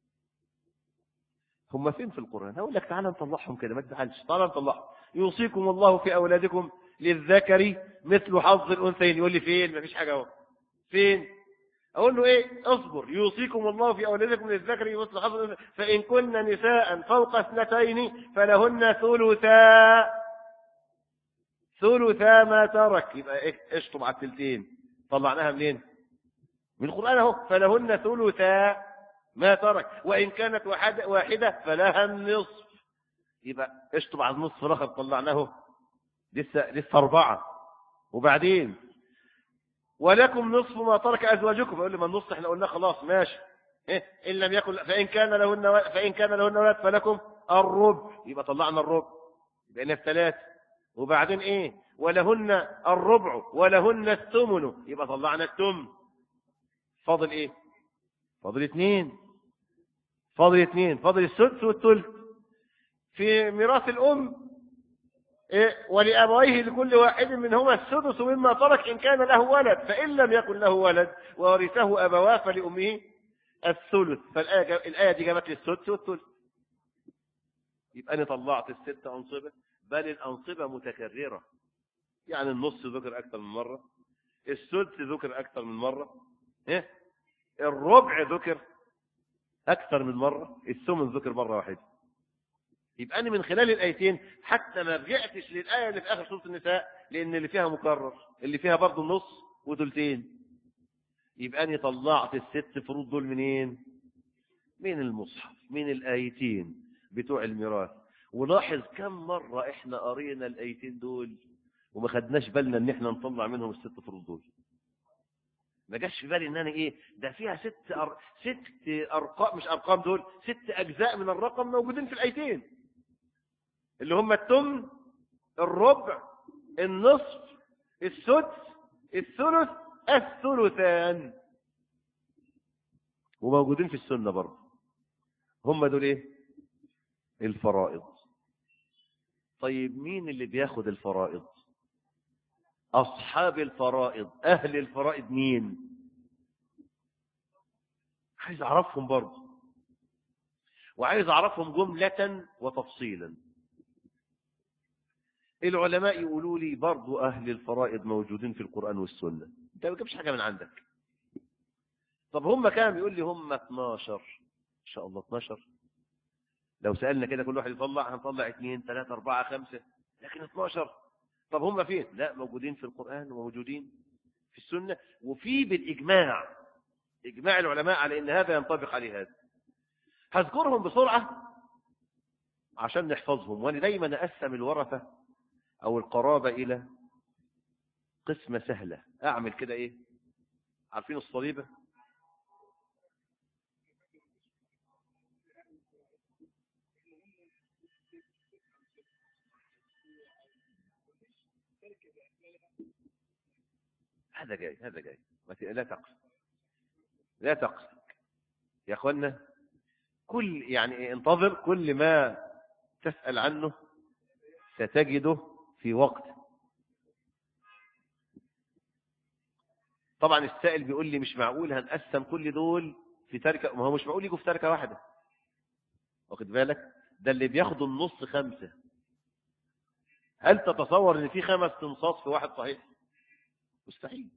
هم فين في القرآن؟ هقول لك تعالى نطلعهم كده، ما تزعلش، تعالى نطلعهم. يوصيكم الله في أولادكم للذكر مثل حظ الأنثيين. يقول لي فين؟ ما فيش حاجة اهو. فين؟ أقول له إيه؟ اصبر. يوصيكم الله في أولادكم للذكر مثل حظ الأنثيين، فإن كن نساء فوق 2 فلهن ثلثا. ثلثا ما ترك، يبقى اشطب على التلتين. طلعناها منين؟ من القرآن اهو. فلهن ثلثا ما ترك وإن كانت واحدة فلها النصف، يبقى اشطب على النصف الآخر. طلعناه لسه 4. وبعدين ولكم نصف ما ترك أزواجكم. يقول لي ما النصف احنا قلنا خلاص ماشي. إن لم يكن فإن كان لهن ولد فلكم الربع، يبقى طلعنا الربع بقينا في 3. وبعدين ايه؟ ولهن الربع ولهن الثمن، يبقى طلعنا الثمن. فاضل ايه؟ فاضل 2. فاضل السدس والثلث. في ميراث الأم ولأبويه لكل واحد منهما السدس مما ترك إن كان له ولد، فإن لم يكن له ولد وورثه أبواه فلأمه الثلث. فالآية دي جابت لي السدس والثلث. يبقى أنا طلعت ال6 أنصبة، بل الأنصبة متكررة، يعني النص ذكر أكثر من مرة، السدس ذكر أكثر من مرة، الربع ذكر أكثر من مرة، الثمن ذكر مرة واحدة. يبقى أنا من خلال الآيتين حتى ما رجعتش للآية اللي في آخر سورة النساء، لأن اللي فيها مكرر، اللي فيها برضه النص وثلثين. يبقى أنا طلعت ال6 فروض دول منين؟ من المصحف، من الآيتين بتوع الميراث. ولاحظ كم مرة احنا قرينا الآيتين دول وما خدناش بالنا ان احنا نطلع منهم ال6 فروض دول. ما جاش في بالي ان انا ده فيها 6 ارقام، مش ارقام، دول 6 اجزاء من الرقم موجودين في الآيتين، اللي هم الثمن، الربع، النصف، السدس، الثلث، الثلثان، وموجودين في السنة برضه. هم دول الفرائض. طيب مين اللي بياخد الفرائض؟ أصحاب الفرائض، أهل الفرائض مين؟ عايز أعرفهم برضه، وعايز أعرفهم جملة وتفصيلا. العلماء يقولوا لي برضه أهل الفرائض موجودين في القرآن والسنة. أنت ما بتجيبش حاجة من عندك. طب هم كام؟ يقول لي هم 12. إن شاء الله 12. لو سألنا كده كل واحد يطلع، هنطلع 2 3 4 5، لكن 12. طب هم فين؟ لا، موجودين في القرآن وموجودين في السنة، وفي بالإجماع، إجماع العلماء على أن هذا ينطبق عليه هذا. هذكرهم بسرعة عشان نحفظهم. وأنا دايما أقسم الورثة أو القرابة إلى قسمة سهلة. أعمل كده عارفين الصليبة؟ هذا جاي. لا تقص، لا تقص يا أخوانا. انتظر، كل ما تسأل عنه ستجده في وقت. طبعا السائل بيقول لي مش معقول هنقسم كل دول في تركة، ما هو مش معقول يجوا في تركة واحدة. واخد بالك؟ ده اللي بياخدوا النص 5. هل تتصور ان في 5 تنصاص في واحد صحيح؟ مستحيل.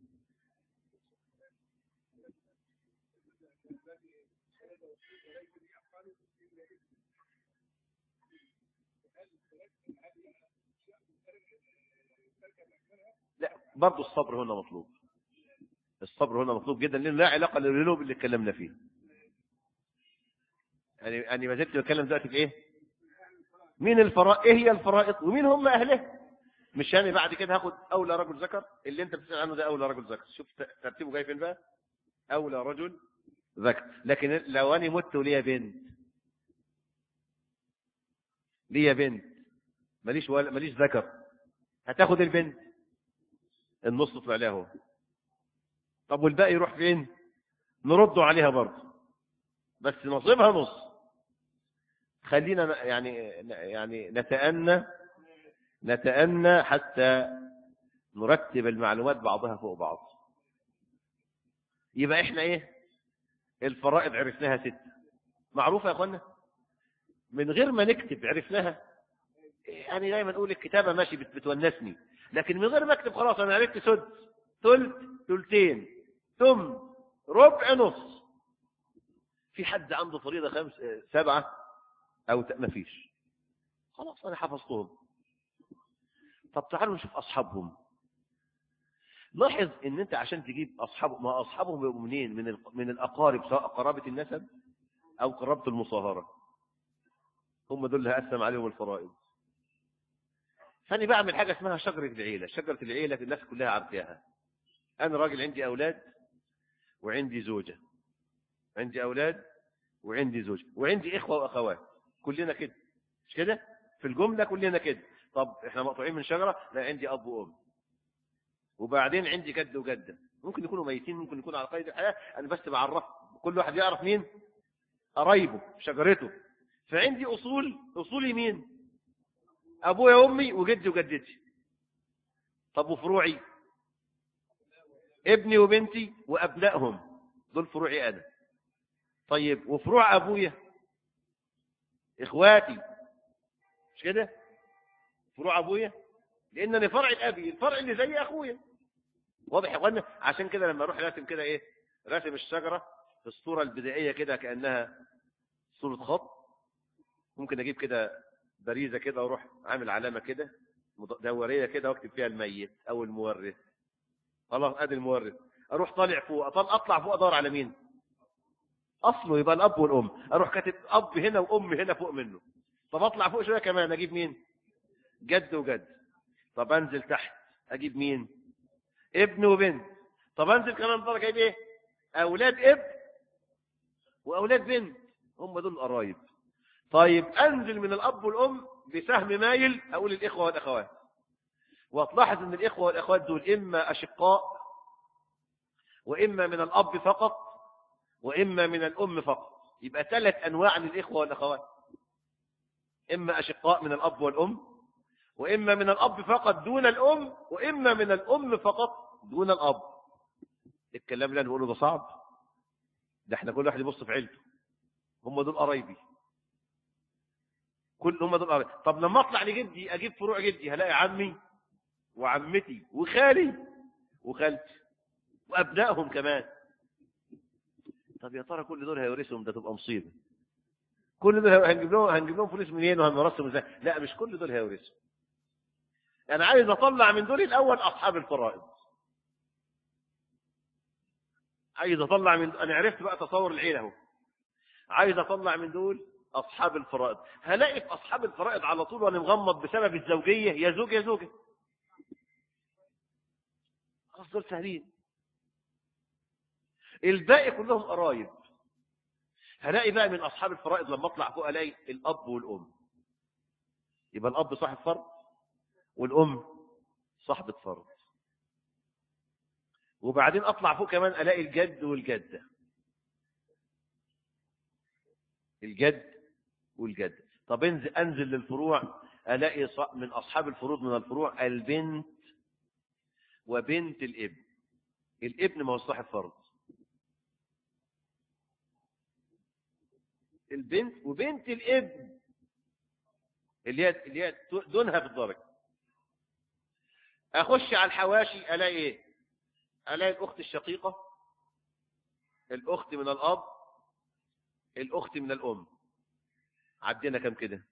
لا، برضه الصبر هنا مطلوب. الصبر هنا مطلوب جدا، لانه لا علاقه للقلوب اللي اتكلمنا فيه. يعني ما زلت بتكلم دلوقتي في مين الفرائض، هي الفرائض ومين هم اهله. مش يعني بعد كده هاخد اولى رجل ذكر، اللي انت بتسال عنه ده اولى رجل ذكر. شوف ترتيبه جاي فين بقى. اولى رجل ذكر. لكن لو انا مت وليا بنت، ماليش ذكر، هتاخد البنت، النص طلع لها هو. طب والباقي يروح فين؟ نرده عليها برضه، بس نصيبها نص. خلينا يعني نتأنى حتى نرتب المعلومات بعضها فوق بعض. يبقى احنا الفرائض عرفناها 6 معروفة يا اخوانا، من غير ما نكتب عرفناها. يعني دايما نقول الكتابة ماشي بتونسني، لكن من غير ما اكتب خلاص انا عرفت سدس، ثلث، ثلثين، ثمن، ربع، نص. في حد عنده فريضة 7 او ما فيش؟ خلاص انا حفظتهم. طب تعالوا نشوف أصحابهم. لاحظ ان انت عشان تجيب اصحاب، ما اصحابهم بيبقوا منين؟ من الاقارب، سواء قرابه النسب او قرابه المصاهره. هم دول اللي هقسم عليهم الفرائض. فانا بعمل حاجه اسمها شجره العيله. شجره العيله الناس كلها عارفاها. انا راجل عندي اولاد وعندي زوجه، عندي اولاد وعندي زوجه وعندي اخوه واخوات، كلنا كده، مش كده؟ في الجمله كلنا كده. طب احنا مقطوعين من شجره؟ لا، عندي اب وام، وبعدين عندي جد وجده، ممكن يكونوا ميتين، ممكن يكونوا على قيد الحياه، انا بس بعرف كل واحد يعرف مين قرايبه، شجرته. فعندي اصولي مين؟ ابويا وامي وجدي وجدتي. طب وفروعي؟ ابني وبنتي وابنائهم، دول فروعي انا. طيب وفروع ابويا؟ اخواتي، مش كده؟ فروع ابويا، لانني فرع الابي، الفرع اللي زي اخويا. واضح يا اخوانا؟ عشان كده لما اروح راسم كده ايه، راسم الشجره في الصوره البدائيه كده كانها صوره خط، ممكن اجيب كده باريزه كده واروح عامل علامه كده دوريه كده واكتب فيها الميت او المورث. خلاص ادي المورث. اروح طالع فوق، اطلع فوق ادور على مين؟ اصله يبقى الاب والام. اروح كاتب اب هنا وام هنا فوق منه. طب اطلع فوق شويه كمان اجيب مين؟ جد وجد. طب انزل تحت اجيب مين؟ ابن وبنت. طب انزل كمان درجه اجيب ايه؟ اولاد ابن واولاد بنت، هم دول القرايب. طيب انزل من الاب والام بسهم مايل اقول الاخوه والاخوات، وتلاحظ ان الاخوه والاخوات دول اما اشقاء، واما من الاب فقط، واما من الام فقط. يبقى 3 انواع للاخوه والاخوات: اما اشقاء من الاب والام، واما من الاب فقط دون الام، واما من الام فقط دون الاب. الكلام اللي انا بقوله ده صعب؟ ده احنا كل واحد يبص في عيلته. هم دول قرايبي، هم دول قرايبي. طب لما اطلع لجدي اجيب فروع جدي، هلاقي عمي وعمتي وخالي وخالتي وابنائهم كمان. طب يا ترى كل دول هيورثهم؟ ده تبقى مصيبه. كل دول هنجيب لهم فلوس منين وهنورثهم ازاي؟ لا، مش كل دول هيورثوا. انا عايز اطلع من دول الاول اصحاب الفرائض. عايز اطلع من، انا عرفت بقى تصور العيله اهو. عايز اطلع من دول اصحاب الفرائض. هلاقي في اصحاب الفرائض على طول وانا مغمض بسبب الزوجيه يا زوج يا زوجه. خلاص دول سهلين. الباقي كلهم قرايب. هلاقي بقى من اصحاب الفرائض لما اطلع فوق الاقي الاب والام. يبقى الاب صاحب فرض والام صاحبة فرض. وبعدين اطلع فوق كمان الاقي الجد والجده. الجد والجده. طب انزل للفروع الاقي من اصحاب الفروض من الفروع البنت وبنت الابن. الابن ما هو صاحب فرض. البنت وبنت الابن اللي هي دونها في الدرجه. اخش على الحواشي الاقي ايه؟ الاقي الاخت الشقيقه، الاخت من الاب، الاخت من الام. عدينا كام كده؟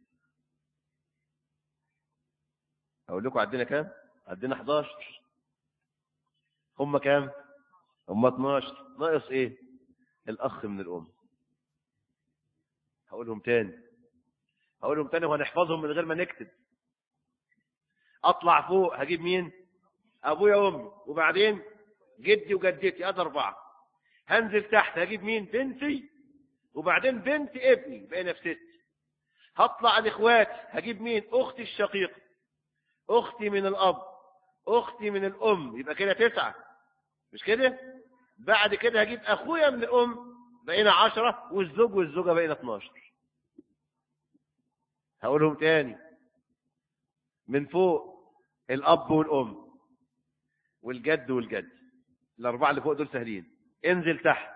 اقول لكم عدينا كام؟ عدينا 11. هم كام؟ هم 12. ناقص ايه؟ الاخ من الام. هقولهم تاني وهنحفظهم من غير ما نكتب. اطلع فوق هجيب مين؟ ابويا وامي، وبعدين جدي وجدتي، ادي 4. هنزل تحت هجيب مين؟ بنتي، وبعدين بنت ابني، بقينا في 6. هطلع الاخوات هجيب مين؟ اختي الشقيقه، اختي من الاب، اختي من الام، يبقى كده 9، مش كده؟ بعد كده هجيب اخويا من الام، بقينا 10، والزوج والزوجه بقينا 12. هقولهم تاني. من فوق الاب والام والجد والجد، الاربعه اللي فوق دول سهلين. انزل تحت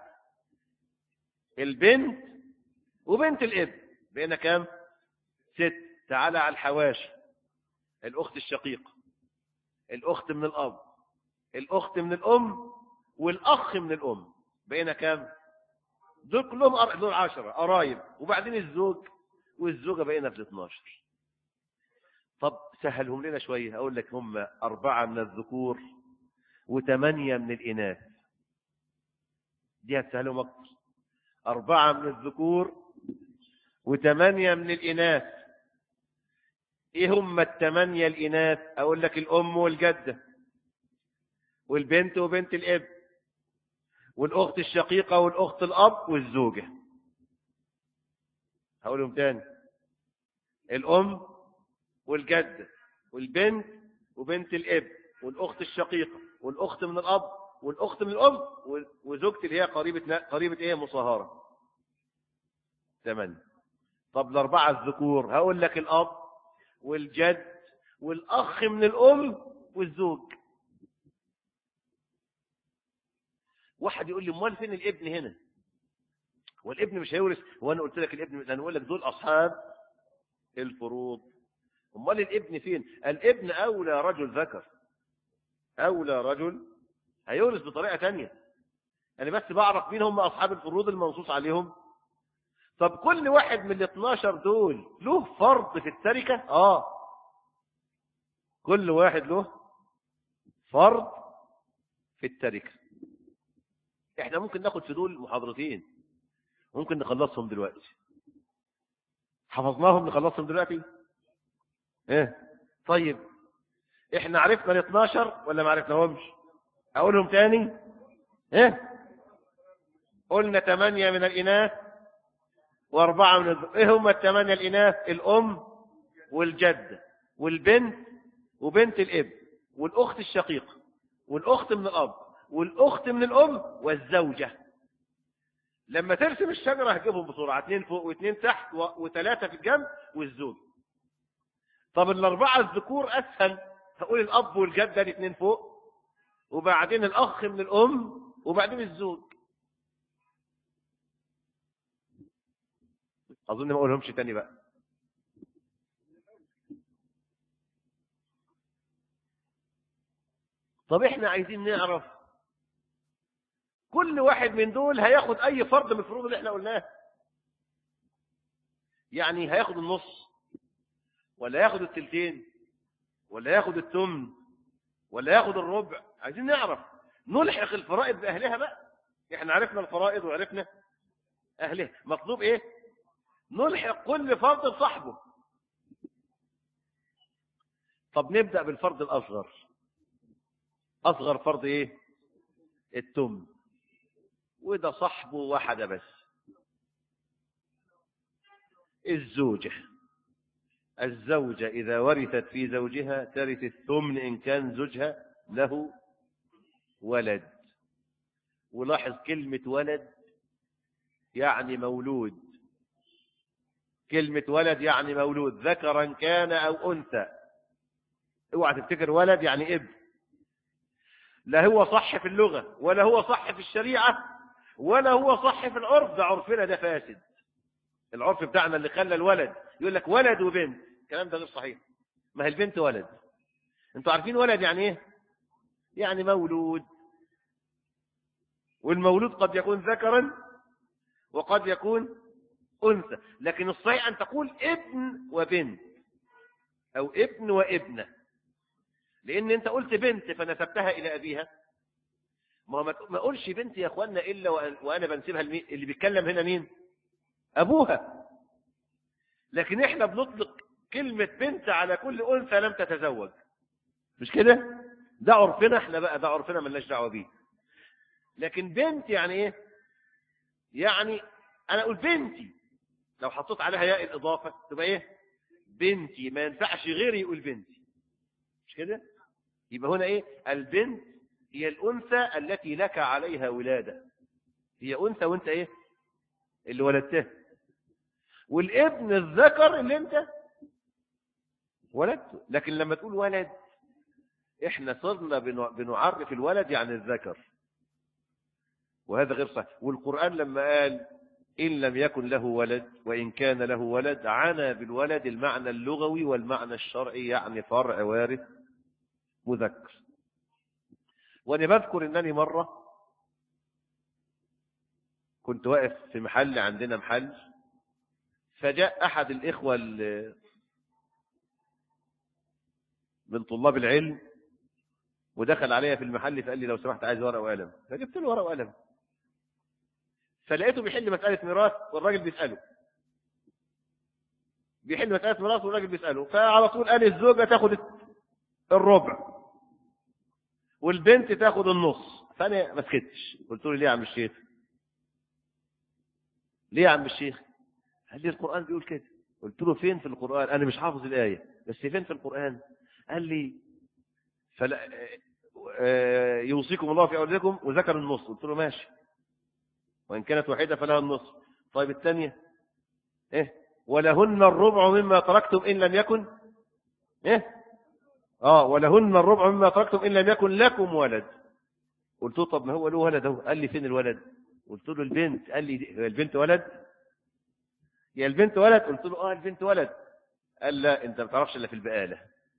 البنت وبنت الابن، بقينا كام؟ 6. تعالى على الحواشي: الاخت الشقيقه، الاخت من الاب، الاخت من الام، والاخ من الام، بقينا كام؟ دول كلهم دول 10 قرايب، وبعدين الزوج والزوجه بقينا في 12. طب سهلهم لنا شوية، أقول لك هم 4 من الذكور و8 من الإناث. دي هتسهلهم أكتر. 4 من الذكور و8 من الإناث. إيه هم ال8 الإناث؟ أقول لك الأم والجدة والبنت وبنت الابن والأخت الشقيقة والأخت الأب والزوجة. هقولهم تاني: الأم والجدة والبنت وبنت الابن والأخت الشقيقة والأخت من الأب والأخت من الأم وزوجتي اللي هي قريبة إيه؟ مصاهرة. 8. طب ال4 الذكور هقول لك الأب والجد والأخ من الأم والزوج. واحد يقول لي امال فين الابن هنا؟ والابن مش هيورث؟ هو انا قلت لك الابن؟ انا بقول لك دول اصحاب الفروض. امال الابن فين؟ الابن اولى رجل ذكر، اولى رجل هيورث بطريقه ثانيه. انا بس بعرف مين هم اصحاب الفروض المنصوص عليهم. طب كل واحد من ال12 دول له فرض في التركه؟ كل واحد له فرض في التركه. احنا ممكن ناخد في دول محاضرتين، ممكن نخلصهم دلوقتي. حفظناهم نخلصهم دلوقتي؟ ايه؟ طيب احنا عرفنا ال12 ولا ما عرفناهمش؟ اقولهم تاني. ايه؟ قلنا 8 من الاناث و4 من الذكور. ايه هم ال8 الاناث؟ الام والجده والبنت وبنت الابن والاخت الشقيقه والاخت من الاب والاخت من الام والزوجه. لما ترسم الشجره هتجيبهم بسرعه: 2 فوق و2 تحت و3 في الجنب والزوج. طب ال4 الذكور اسهل، هقول الاب والجده ال2 فوق وبعدين الاخ من الام وبعدين الزوج. اظن ما اقولهمش تاني بقى. طب احنا عايزين نعرف كل واحد من دول هياخد اي فرض من الفروض اللي احنا قلناها. يعني هياخد النص ولا ياخد الثلثين ولا ياخد الثمن ولا ياخد الربع؟ عايزين نعرف. نلحق الفرائض باهلها بقى. احنا عرفنا الفرائض وعرفنا اهلها، مطلوب ايه؟ نلحق كل فرض بصاحبه. طب نبدأ بالفرض الاصغر. اصغر فرض ايه؟ الثمن. وده صاحبه واحدة بس، الزوجة. الزوجة إذا ورثت في زوجها ترث الثمن إن كان زوجها له ولد. ولاحظ كلمة ولد يعني مولود. كلمة ولد يعني مولود، ذكرا كان أو أنثى. اوعى تفتكر ولد يعني ابن. لا هو صح في اللغة ولا هو صح في الشريعة ولا هو صح في العرف. ده عرفنا ده فاسد. العرف بتاعنا اللي خلى الولد يقول لك ولد وبنت، الكلام ده غير صحيح. ما هي البنت ولد. انتوا عارفين ولد يعني ايه؟ يعني مولود. والمولود قد يكون ذكرا وقد يكون أنثى، لكن الصحيح أن تقول ابن وبنت أو ابن وابنة. لأن أنت قلت بنت فنسبتها إلى أبيها. ما أقولش بنت يا أخوانا إلا وأنا بنسبها اللي بيتكلم هنا مين؟ أبوها. لكن إحنا بنطلق كلمة بنت على كل أنثى لم تتزوج. مش كده؟ ده عرفنا إحنا بقى، ده عرفنا ملناش دعوة بيه. لكن بنت يعني إيه؟ يعني أنا أقول بنتي، لو حطيت عليها ياء الإضافة تبقى إيه؟ بنتي. ما ينفعش غيري يقول بنتي. مش كده؟ يبقى هنا إيه؟ البنت هي الأنثى التي لك عليها ولادة. هي أنثى وأنت إيه؟ اللي ولدته. والابن الذكر اللي أنت ولدته. لكن لما تقول ولد إحنا صرنا بنعرف الولد يعني الذكر، وهذا غير صحيح. والقرآن لما قال إن لم يكن له ولد وإن كان له ولد عنى بالولد المعنى اللغوي والمعنى الشرعي، يعني فرع وارث مذكر. وأنا بذكر أنني مرة كنت واقف في محل، عندنا محل، فجاء أحد الإخوة من طلاب العلم ودخل عليا في المحل فقال لي لو سمحت عايز ورقة وقلم، فجبت له ورقة وقلم، فلقيته بيحل مسألة ميراث والراجل بيسأله، بيحل مسألة ميراث والراجل بيسأله، فعلى طول قال الزوجة تاخد الربع والبنت تاخد النص. فأنا ما سكتش، قلت له ليه يا عم الشيخ؟ ليه يا عم الشيخ؟ قال لي القرآن بيقول كده. قلت له فين في القرآن؟ أنا مش حافظ الآية بس فين في القرآن؟ قال لي فلا يوصيكم الله في أولادكم وذكر النص. قلت له ماشي، وإن كانت واحدة فلها النص. طيب الثانية إيه؟ ولهن الربع مما تركتم إن لم يكن إيه؟ ولهن الربع مما تركتم إن لم يكن لكم ولد. قلت له طب ما هو له ولد اهو. قال لي فين الولد؟ قلت له البنت. قال لي البنت ولد؟ يا البنت ولد؟ قلت له البنت ولد. قال لا انت ما تعرفش الا في البقاله.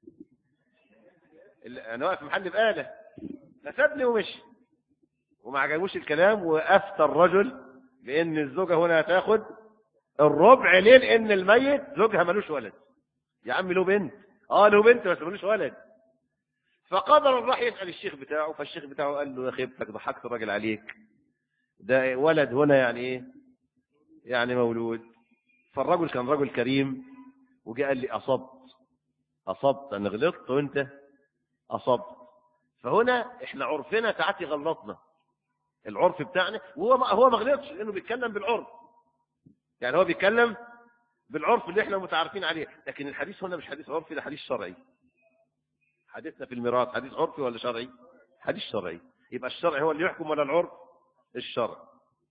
انا واقف في محل بقاله، فسابني ومشي وما عجبوش الكلام، وافتى الرجل بان الزوجه هنا هتاخد الربع. ليه؟ لان الميت زوجها ملوش ولد. يا عم له بنت، له بنت بس ملوش ولد. فقدر راح يسال الشيخ بتاعه، فالشيخ بتاعه قال له يا خيبتك ضحكت الراجل عليك، ده ولد هنا يعني ايه؟ يعني مولود. فالرجل كان رجل كريم وجاء قال لي اصبت انا غلطت وانت اصبت. فهنا احنا عرفنا ساعات يغلطنا، العرف بتاعنا، وهو ما غلطش لانه بيتكلم بالعرف، يعني هو بيتكلم بالعرف اللي احنا متعارفين عليه. لكن الحديث هنا مش حديث عرفي، ده حديث شرعي. حديثنا في الميراث حديث عرفي ولا شرعي؟ حديث شرعي. يبقى الشرع هو اللي يحكم ولا العرف؟ الشرع.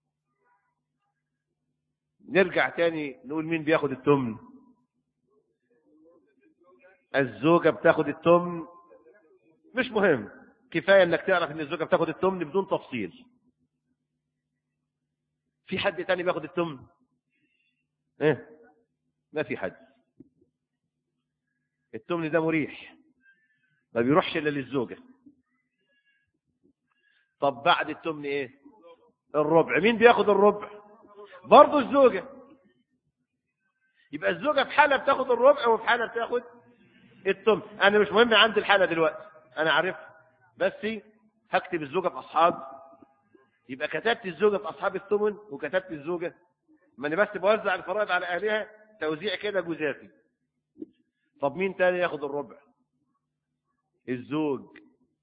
نرجع تاني نقول مين بياخد التمن؟ الزوجة بتاخد التمن. مش مهم، كفاية انك تعرف ان الزوجة بتاخد التمن بدون تفصيل. في حد تاني بياخد التمن؟ ايه؟ ما في حد. التمن ده مريح، ما بيروحش الا للزوجة. طب بعد التمن ايه؟ الربع. مين بياخد الربع؟ برضه الزوجة. يبقى الزوجة في حالة بتاخد الربع وفي حالة بتاخد التمن. انا مش مهم عندي الحالة دلوقتي، انا عارفها، بس هكتب الزوجة في اصحاب. يبقى كتبت الزوجة في اصحاب الثمن وكتبت الزوجة، ما انا بس بوزع الفرائض على اهلها توزيع كده جزافي. طب مين تاني ياخد الربع؟ الزوج.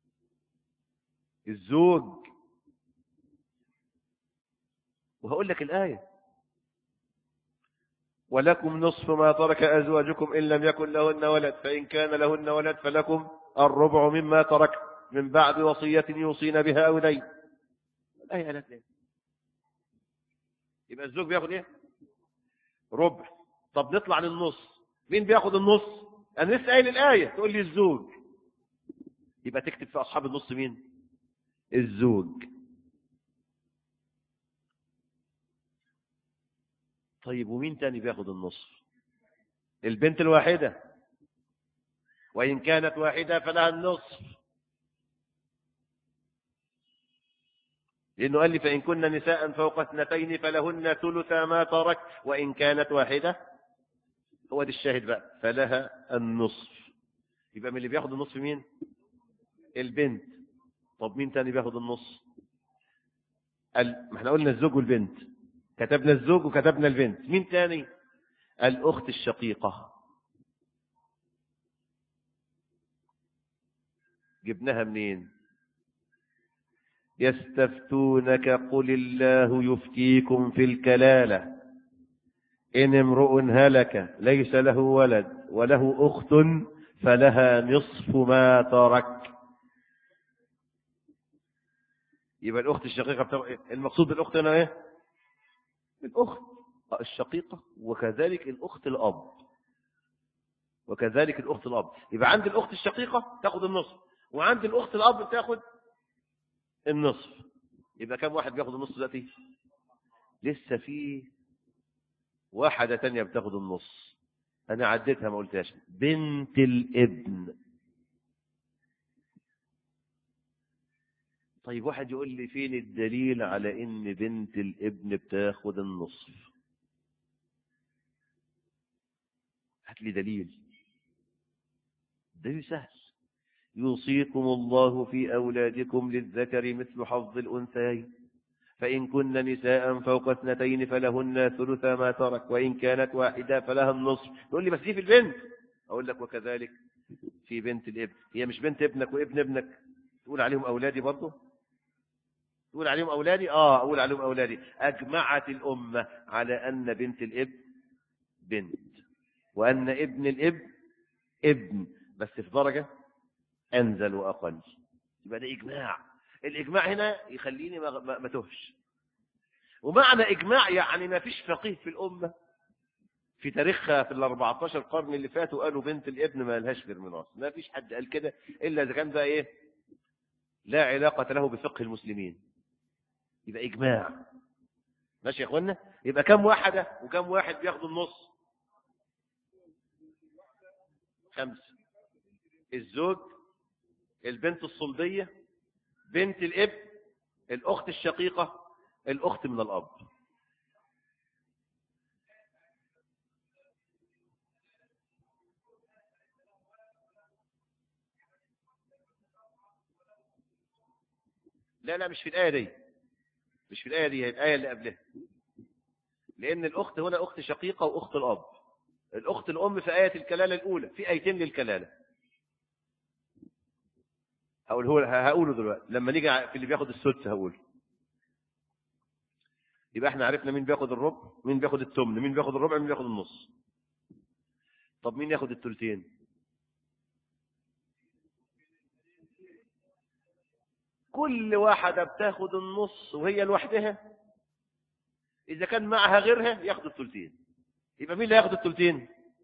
وهقول لك الآية: ولكم نصف ما ترك أزواجكم إن لم يكن لهن ولد فإن كان لهن ولد فلكم الربع مما ترك من بعد وصية يوصين بها أو دين. الآية قالت ليه؟ يبقى الزوج بياخد ايه؟ ربع. طب نطلع للنص، مين بياخد النص؟ انا لسه قايل الآية، تقول لي الزوج. يبقى تكتب في أصحاب النص مين؟ الزوج. طيب ومين تاني بياخد النصف؟ البنت الواحدة، وإن كانت واحدة فلها النصف، لأنه قال لي فإن كن نساء فوق اثنتين فلهن ثلث ما ترك وإن كانت واحدة. هو ده الشاهد بقى، فلها النصف. يبقى من اللي بياخد النصف مين؟ البنت. طب مين تاني بياخد النص؟ ما احنا قلنا الزوج والبنت، كتبنا الزوج وكتبنا البنت. مين تاني؟ الأخت الشقيقة. جبناها منين؟ يستفتونك قل الله يفتيكم في الكلالة إن امرؤ هلك ليس له ولد وله أخت فلها نصف ما ترك. يبقى الأخت الشقيقة المقصود بالأخت هنا إيه؟ الأخت الشقيقة، وكذلك الأخت الأب، يبقى عند الأخت الشقيقة تاخد النصف، وعند الأخت الأب تاخد النصف. يبقى كم واحد بياخد النصف دلوقتي؟ لسه في واحدة تانية بتاخد النص، أنا عديتها ما قلتهاش، بنت الابن. طيب واحد يقول لي فين الدليل على إن بنت الابن بتاخد النصف؟ هات لي دليل. دليل سهل. يوصيكم الله في أولادكم للذكر مثل حظ الأنثيين فإن كن نساء فوق 2 فلهن ثلث ما ترك وإن كانت واحدة فلها النصف. يقول لي بس دي في البنت. أقول لك وكذلك في بنت الابن. هي مش بنت ابنك وابن ابنك تقول عليهم أولادي برضه؟ تقول عليهم أولادي؟ أقول عليهم أولادي. أجمعت الأمة على أن بنت الابن بنت وأن ابن الابن ابن، بس في درجة أنزل وأقل. يبقى ده إجماع. الإجماع هنا يخليني ما تهش. ومعنى إجماع يعني ما فيش فقيه في الأمة في تاريخها في 14 قرن اللي فاتوا قالوا بنت الابن ما لهاش غير ميراث. ما فيش حد قال كده إلا إذا كان بقى إيه لا علاقة له بفقه المسلمين. يبقى إجماع. ماشي يا أخوانا؟ يبقى كم واحدة وكم واحد بياخدوا النص؟ 5. الزوج، البنت الصلبية، بنت الابن، الأخت الشقيقة، الأخت من الأب. لا مش في الآية دي. مش في الآية دي، هي الآية اللي قبلها. لأن الأخت هنا أخت شقيقة وأخت الأب. الأخت الأم في آية الكلالة الأولى، في آيتين للكلالة. هقوله دلوقتي لما نيجي في اللي بياخد السدس هقول. يبقى احنا عرفنا مين بياخد الربع، مين بياخد الثمن، مين بياخد الربع، مين بياخد النص. طب مين ياخد الثلثين؟ كل واحدة بتاخد النص وهي لوحدها. إذا كان معها غيرها ياخد الثلثين. يبقى مين اللي ياخد الثلثين؟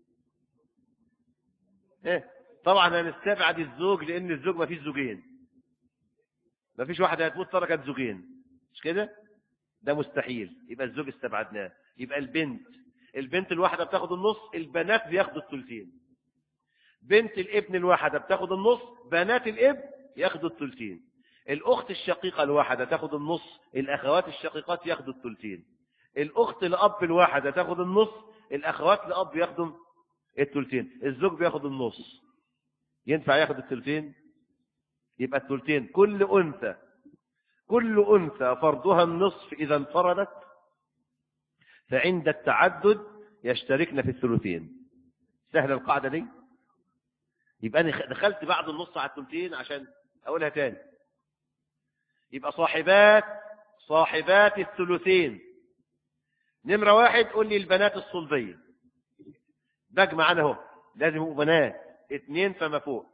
ايه؟ طبعا هنستبعد الزوج لأن الزوج ما فيش زوجين. ما فيش واحدة هتموت تركت زوجين، مش كده؟ ده مستحيل. يبقى الزوج استبعدناه. يبقى البنت الواحدة بتاخد النص، البنات بياخدوا الثلثين. بنت الابن الواحدة بتاخد النص، بنات الابن ياخدوا الثلثين. الأخت الشقيقة الواحدة تاخد النص، الأخوات الشقيقات ياخدوا الثلثين. الأخت لأب الواحدة تاخد النص، الأخوات لأب ياخدوا الثلثين. الزوج بياخد النص. ينفع ياخد الثلثين؟ يبقى الثلثين كل أنثى فرضها النصف إذا انفردت، فعند التعدد يشتركن في الثلثين. سهل القاعدة دي. يبقى أنا دخلت بعد النص على الثلثين عشان أقولها تاني. يبقى صاحبات الثلثين. نمرة 1 قول لي البنات الصلبية. بجمع أنا اهو، لازم يبقوا بنات 2 فما فوق.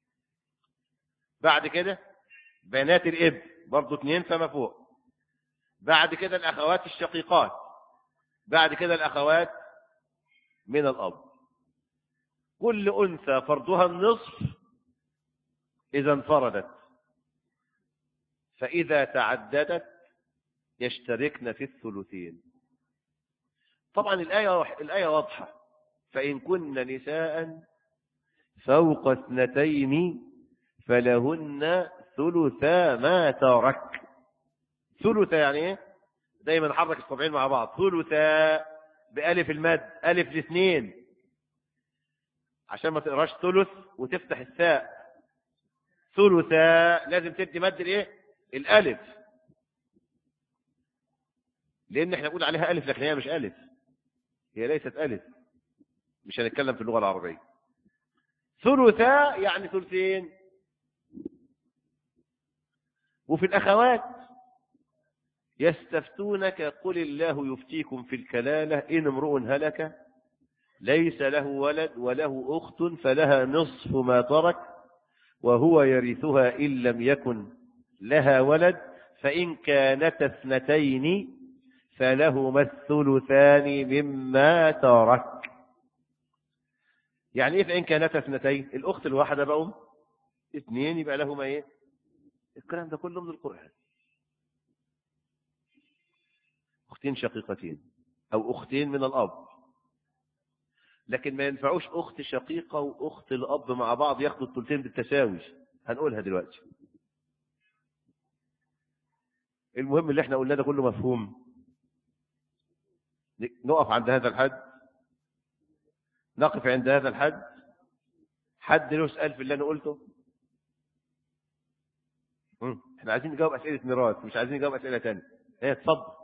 بعد كده بنات الابن برضو 2 فما فوق. بعد كده الأخوات الشقيقات. بعد كده الأخوات من الأب. كل أنثى فرضها النصف إذا انفردت، فإذا تعددت يشتركن في الثلثين. طبعا الآية واضحة. فإن كن نساء فوق 2 فلهن ثلثا ما ترك. ثلثا يعني ايه؟ دايما نحرك الصبعين مع بعض. ثلثا بألف المد، ألف الاثنين، عشان ما تقراش ثلث وتفتح الثاء. ثلثا لازم تدي مد الايه؟ الألف. لأن احنا بنقول عليها ألف لكن هي مش ألف، هي ليست ألف. مش هنتكلم في اللغة العربية. ثلثا يعني ثلثين. وفي الأخوات يستفتونك قل الله يفتيكم في الكلالة إن امرؤ هلك ليس له ولد وله أخت فلها نصف ما ترك وهو يرثها إن لم يكن لها ولد فإن كانت 2 فلهما الثلثان مما ترك. يعني إيه فإن كانت 2؟ الأخت الواحدة بقوا 2 يبقى لهما إيه؟ الكلام ده كله من القرآن. أختين شقيقتين أو أختين من الأب. لكن ما ينفعوش أخت شقيقة وأخت الأب مع بعض ياخدوا الثلثين بالتساوي. هنقولها دلوقتي. المهم اللي احنا قلنا ده كله مفهوم. نقف عند هذا الحد. نقف عند هذا الحد. حد له سؤال في اللي أنا قلته؟ احنا عايزين نجاوب أسئلة ميراث، مش عايزين نجاوب أسئلة تانية. ايه اتفضل.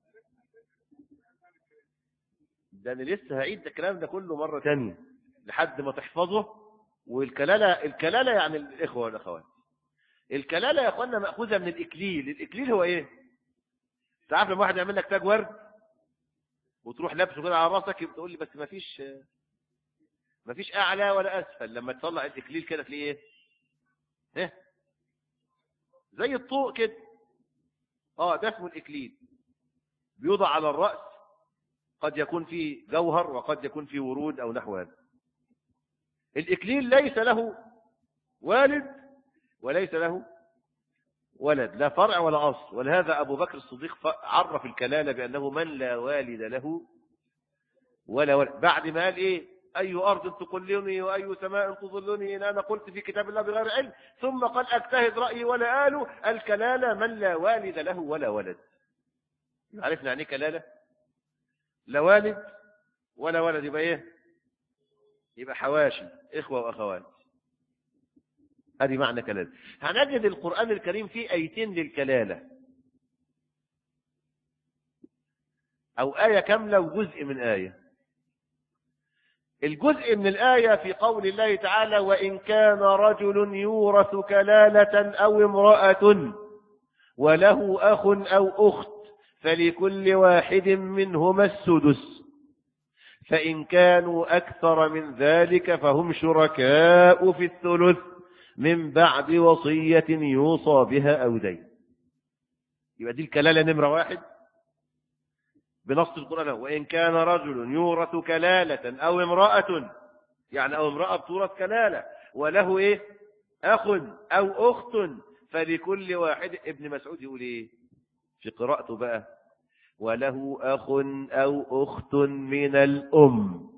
ده انا لسه هعيد الكلام ده كله مرة تانية لحد ما تحفظه. الكلالة يعني الإخوة والأخوات. الكلالة يا أخوانا مأخوذة من الإكليل. الإكليل هو إيه؟ تعرف لما واحد يعمل لك تاج ورد وتروح لابسه كده على راسك، تقول لي بس ما فيش أعلى ولا أسفل. لما تطلع الإكليل كده تلاقيه إيه؟ إيه؟ زي الطوق كده. ده اسمه الإكليل. بيوضع على الرأس، قد يكون فيه جوهر وقد يكون فيه ورود أو نحو هذا. الإكليل ليس له والد وليس له ولد، لا فرع ولا أصل. ولهذا أبو بكر الصديق عرف الكلالة بأنه من لا والد له ولا ولد. بعد ما قال إيه؟ أي أرض تقلني وأي سماء تظلني إن أنا قلت في كتاب الله بغير علم، ثم قال أجتهد رأيي ولا آله. الكلالة من لا والد له ولا ولد. عرفنا يعني كلالة؟ لا والد ولا ولد، يبقى إيه؟ يبقى حواشي، إخوة وأخوات. هذه معنى كلالة. هنجد القرآن الكريم فيه آيتين للكلالة، أو آية كاملة وجزء من آية. الجزء من الآية في قول الله تعالى: وإن كان رجل يورث كلالة أو امرأة وله أخ أو أخت فلكل واحد منهما السدس فإن كانوا أكثر من ذلك فهم شركاء في الثلث من بعد وصية يوصى بها أو دين. يبقى دي الكلالة نمرة واحد بنص القرآن. وإن كان رجل يورث كلالة أو امرأة، يعني أو امرأة بتورث كلالة وله إيه؟ أخ أو أخت فلكل واحد. ابن مسعود يقول إيه في قراءته بقى؟ وله أخ أو أخت من الأم.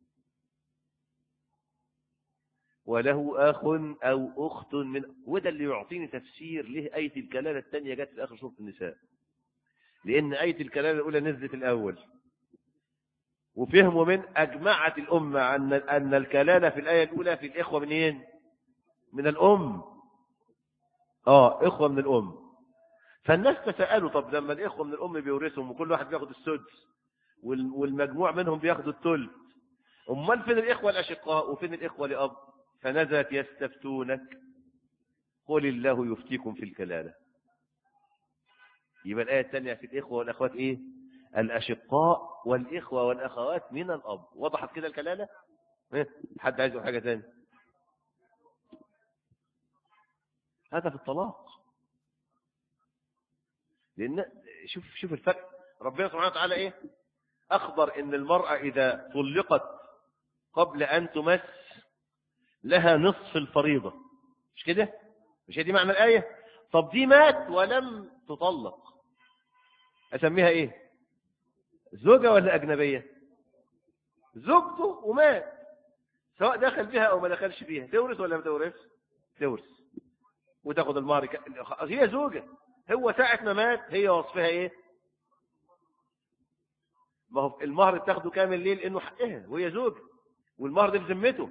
وله أخ أو أخت من، وده اللي يعطيني تفسير ليه آية الكلالة الثانية جت في آخر سورة النساء. لأن آية الكلالة الأولى نزلت الأول، وفهموا من أجمعت الأمة أن الكلالة في الآية الأولى في الإخوة منين؟ من الأم. إخوة من الأم. فالناس تسألوا: طب لما الإخوة من الأم بيورثهم وكل واحد بياخد السدس والمجموع منهم بياخدوا الثلث، أمال فين الإخوة الأشقاء وفين الإخوة لأب؟ فنزلت: يستفتونك قل الله يفتيكم في الكلالة. يبقى الآية الثانية في الإخوة والأخوات إيه؟ الأشقاء والإخوة والأخوات من الأب. وضحت كده الكلالة؟ حد عايز حاجة ثانية؟ هذا في الطلاق. لأن شوف الفرق. ربنا سبحانه وتعالى إيه؟ أخبر إن المرأة إذا طلقت قبل أن تمس لها نصف الفريضة، مش كده؟ مش دي معنى الآية؟ طب دي مات ولم تطلق، أسميها إيه؟ زوجة ولا أجنبية؟ زوجته ومات، سواء دخل بها أو ما دخلش بيها، تورث ولا ما تورث؟ تورث وتاخد المهر. هي زوجة، هو ساعة ما مات هي وصفها إيه؟ ما هو المهر بتاخده كامل ليه؟ لأنه حقها وهي زوجة، والمهر ده بذمته.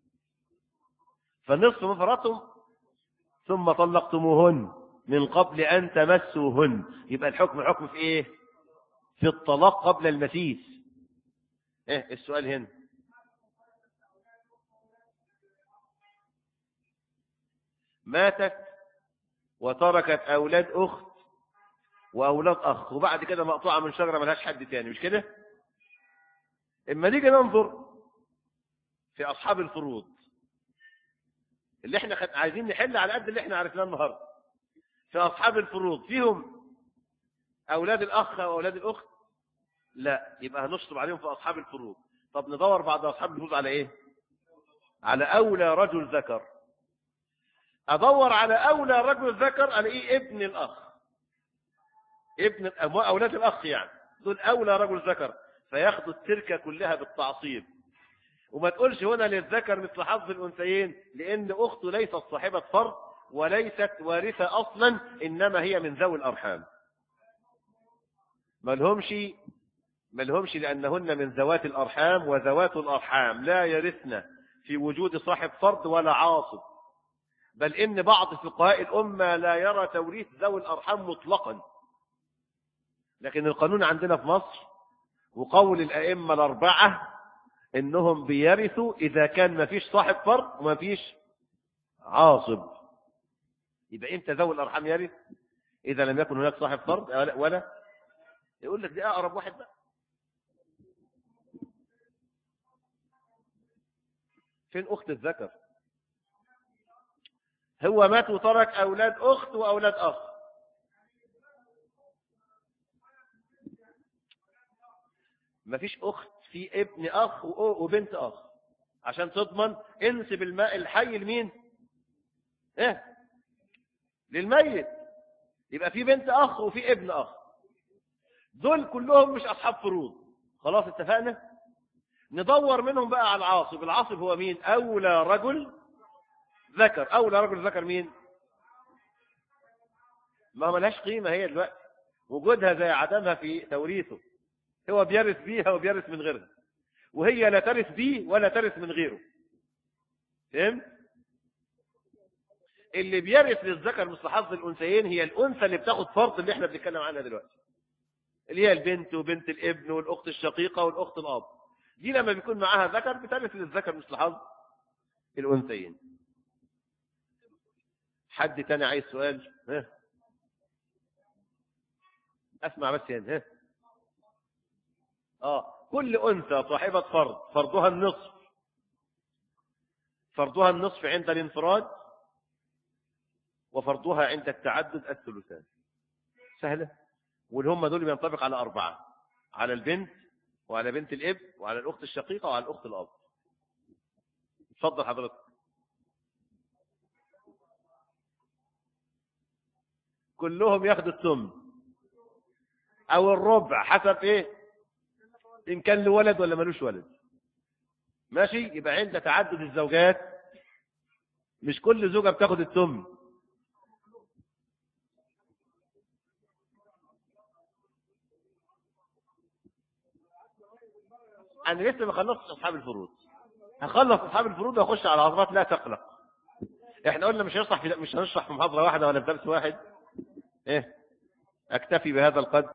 فالنصف من فرضتم ثم طلقتموهن من قبل أن تمسوهن. يبقى الحكم في إيه؟ في الطلاق قبل المسيس. السؤال هنا: ماتت وتركت أولاد أخت وأولاد أخ، وبعد كده مقطوعة من شجرة ملهاش حد تاني، مش كده؟ إما نيجي ننظر في أصحاب الفروض اللي احنا عايزين نحل على قد اللي احنا عرفناه النهارده. في أصحاب الفروض فيهم أولاد الأخ أو أولاد الأخت؟ لا، يبقى هنشطب عليهم في أصحاب الفروض. طب ندور بعد أصحاب الفروض على إيه؟ على أولى رجل ذكر. أدور على أولى رجل ذكر ألاقيه ابن الأخ، ابن أولاد الأخ، يعني دول أولى رجل ذكر، فياخدوا التركة كلها بالتعصيب. وما تقولش هنا للذكر مثل حظ الأنثيين، لأن أخته ليست صاحبة فرض وليست وارثة أصلا، إنما هي من ذوي الأرحام. ملهمش لأنهن من ذوات الأرحام، وذوات الأرحام لا يرثن في وجود صاحب فرض ولا عاصب. بل إن بعض فقهاء الأمة لا يرى توريث ذوي الأرحام مطلقا. لكن القانون عندنا في مصر وقول الأئمة الأربعة إنهم بيرثوا إذا كان ما فيش صاحب فرض وما فيش عاصب. يبقى إمتى ذوي الأرحام يرث؟ إذا لم يكن هناك صاحب فرض ولا يقول لك دي أقرب واحد بقى. فين أخت الذكر؟ هو مات وترك أولاد أخت وأولاد أخ. مفيش أخت في ابن أخ وبنت أخ، عشان تضمن انسب الماء الحي لمين؟ إيه؟ للميت. يبقى في بنت أخ وفي ابن أخ، دول كلهم مش أصحاب فروض. خلاص اتفقنا؟ ندور منهم بقى على العاصب. العاصب هو مين؟ أولى رجل ذكر. أولى رجل ذكر مين؟ ما ملهاش قيمة هي دلوقتي، وجودها زي عدمها في توريثه. هو بيرث بيها وبيرث من غيرها، وهي لا ترث بيه ولا ترث من غيره. فهم؟ اللي بيرث للذكر مثل حظ الأنثيين هي الأنثى اللي بتاخد فرض اللي احنا بنتكلم عنها دلوقتي، اللي هي البنت وبنت الابن والأخت الشقيقة والأخت الأب. دي لما بيكون معاها ذكر بترث للذكر مثل حظ الأنثيين. حد تاني عايز سؤال؟ ها؟ اسمع بس هنا. كل أنثى صاحبة فرض فرضها النصف. فرضها النصف عند الانفراد، وفرضها عند التعدد الثلثان. سهلة. واللي هم دول بينطبق على 4: على البنت وعلى بنت الابن وعلى الأخت الشقيقة وعلى الأخت الأب. اتفضل حضرتك. كلهم ياخدوا الثمن أو الربع حسب إيه، إن كان له ولد ولا ملوش ولد. ماشي. يبقى عند تعدد الزوجات مش كل زوجة بتاخد الثمن. أنا لسه ما خلصتش أصحاب الفروض. هخلص أصحاب الفروض وأخش على العظمات. لا تقلق. إحنا قلنا مش هنشرح في محاضرة واحدة ولا في درس واحد. إيه، أكتفي بهذا القدر.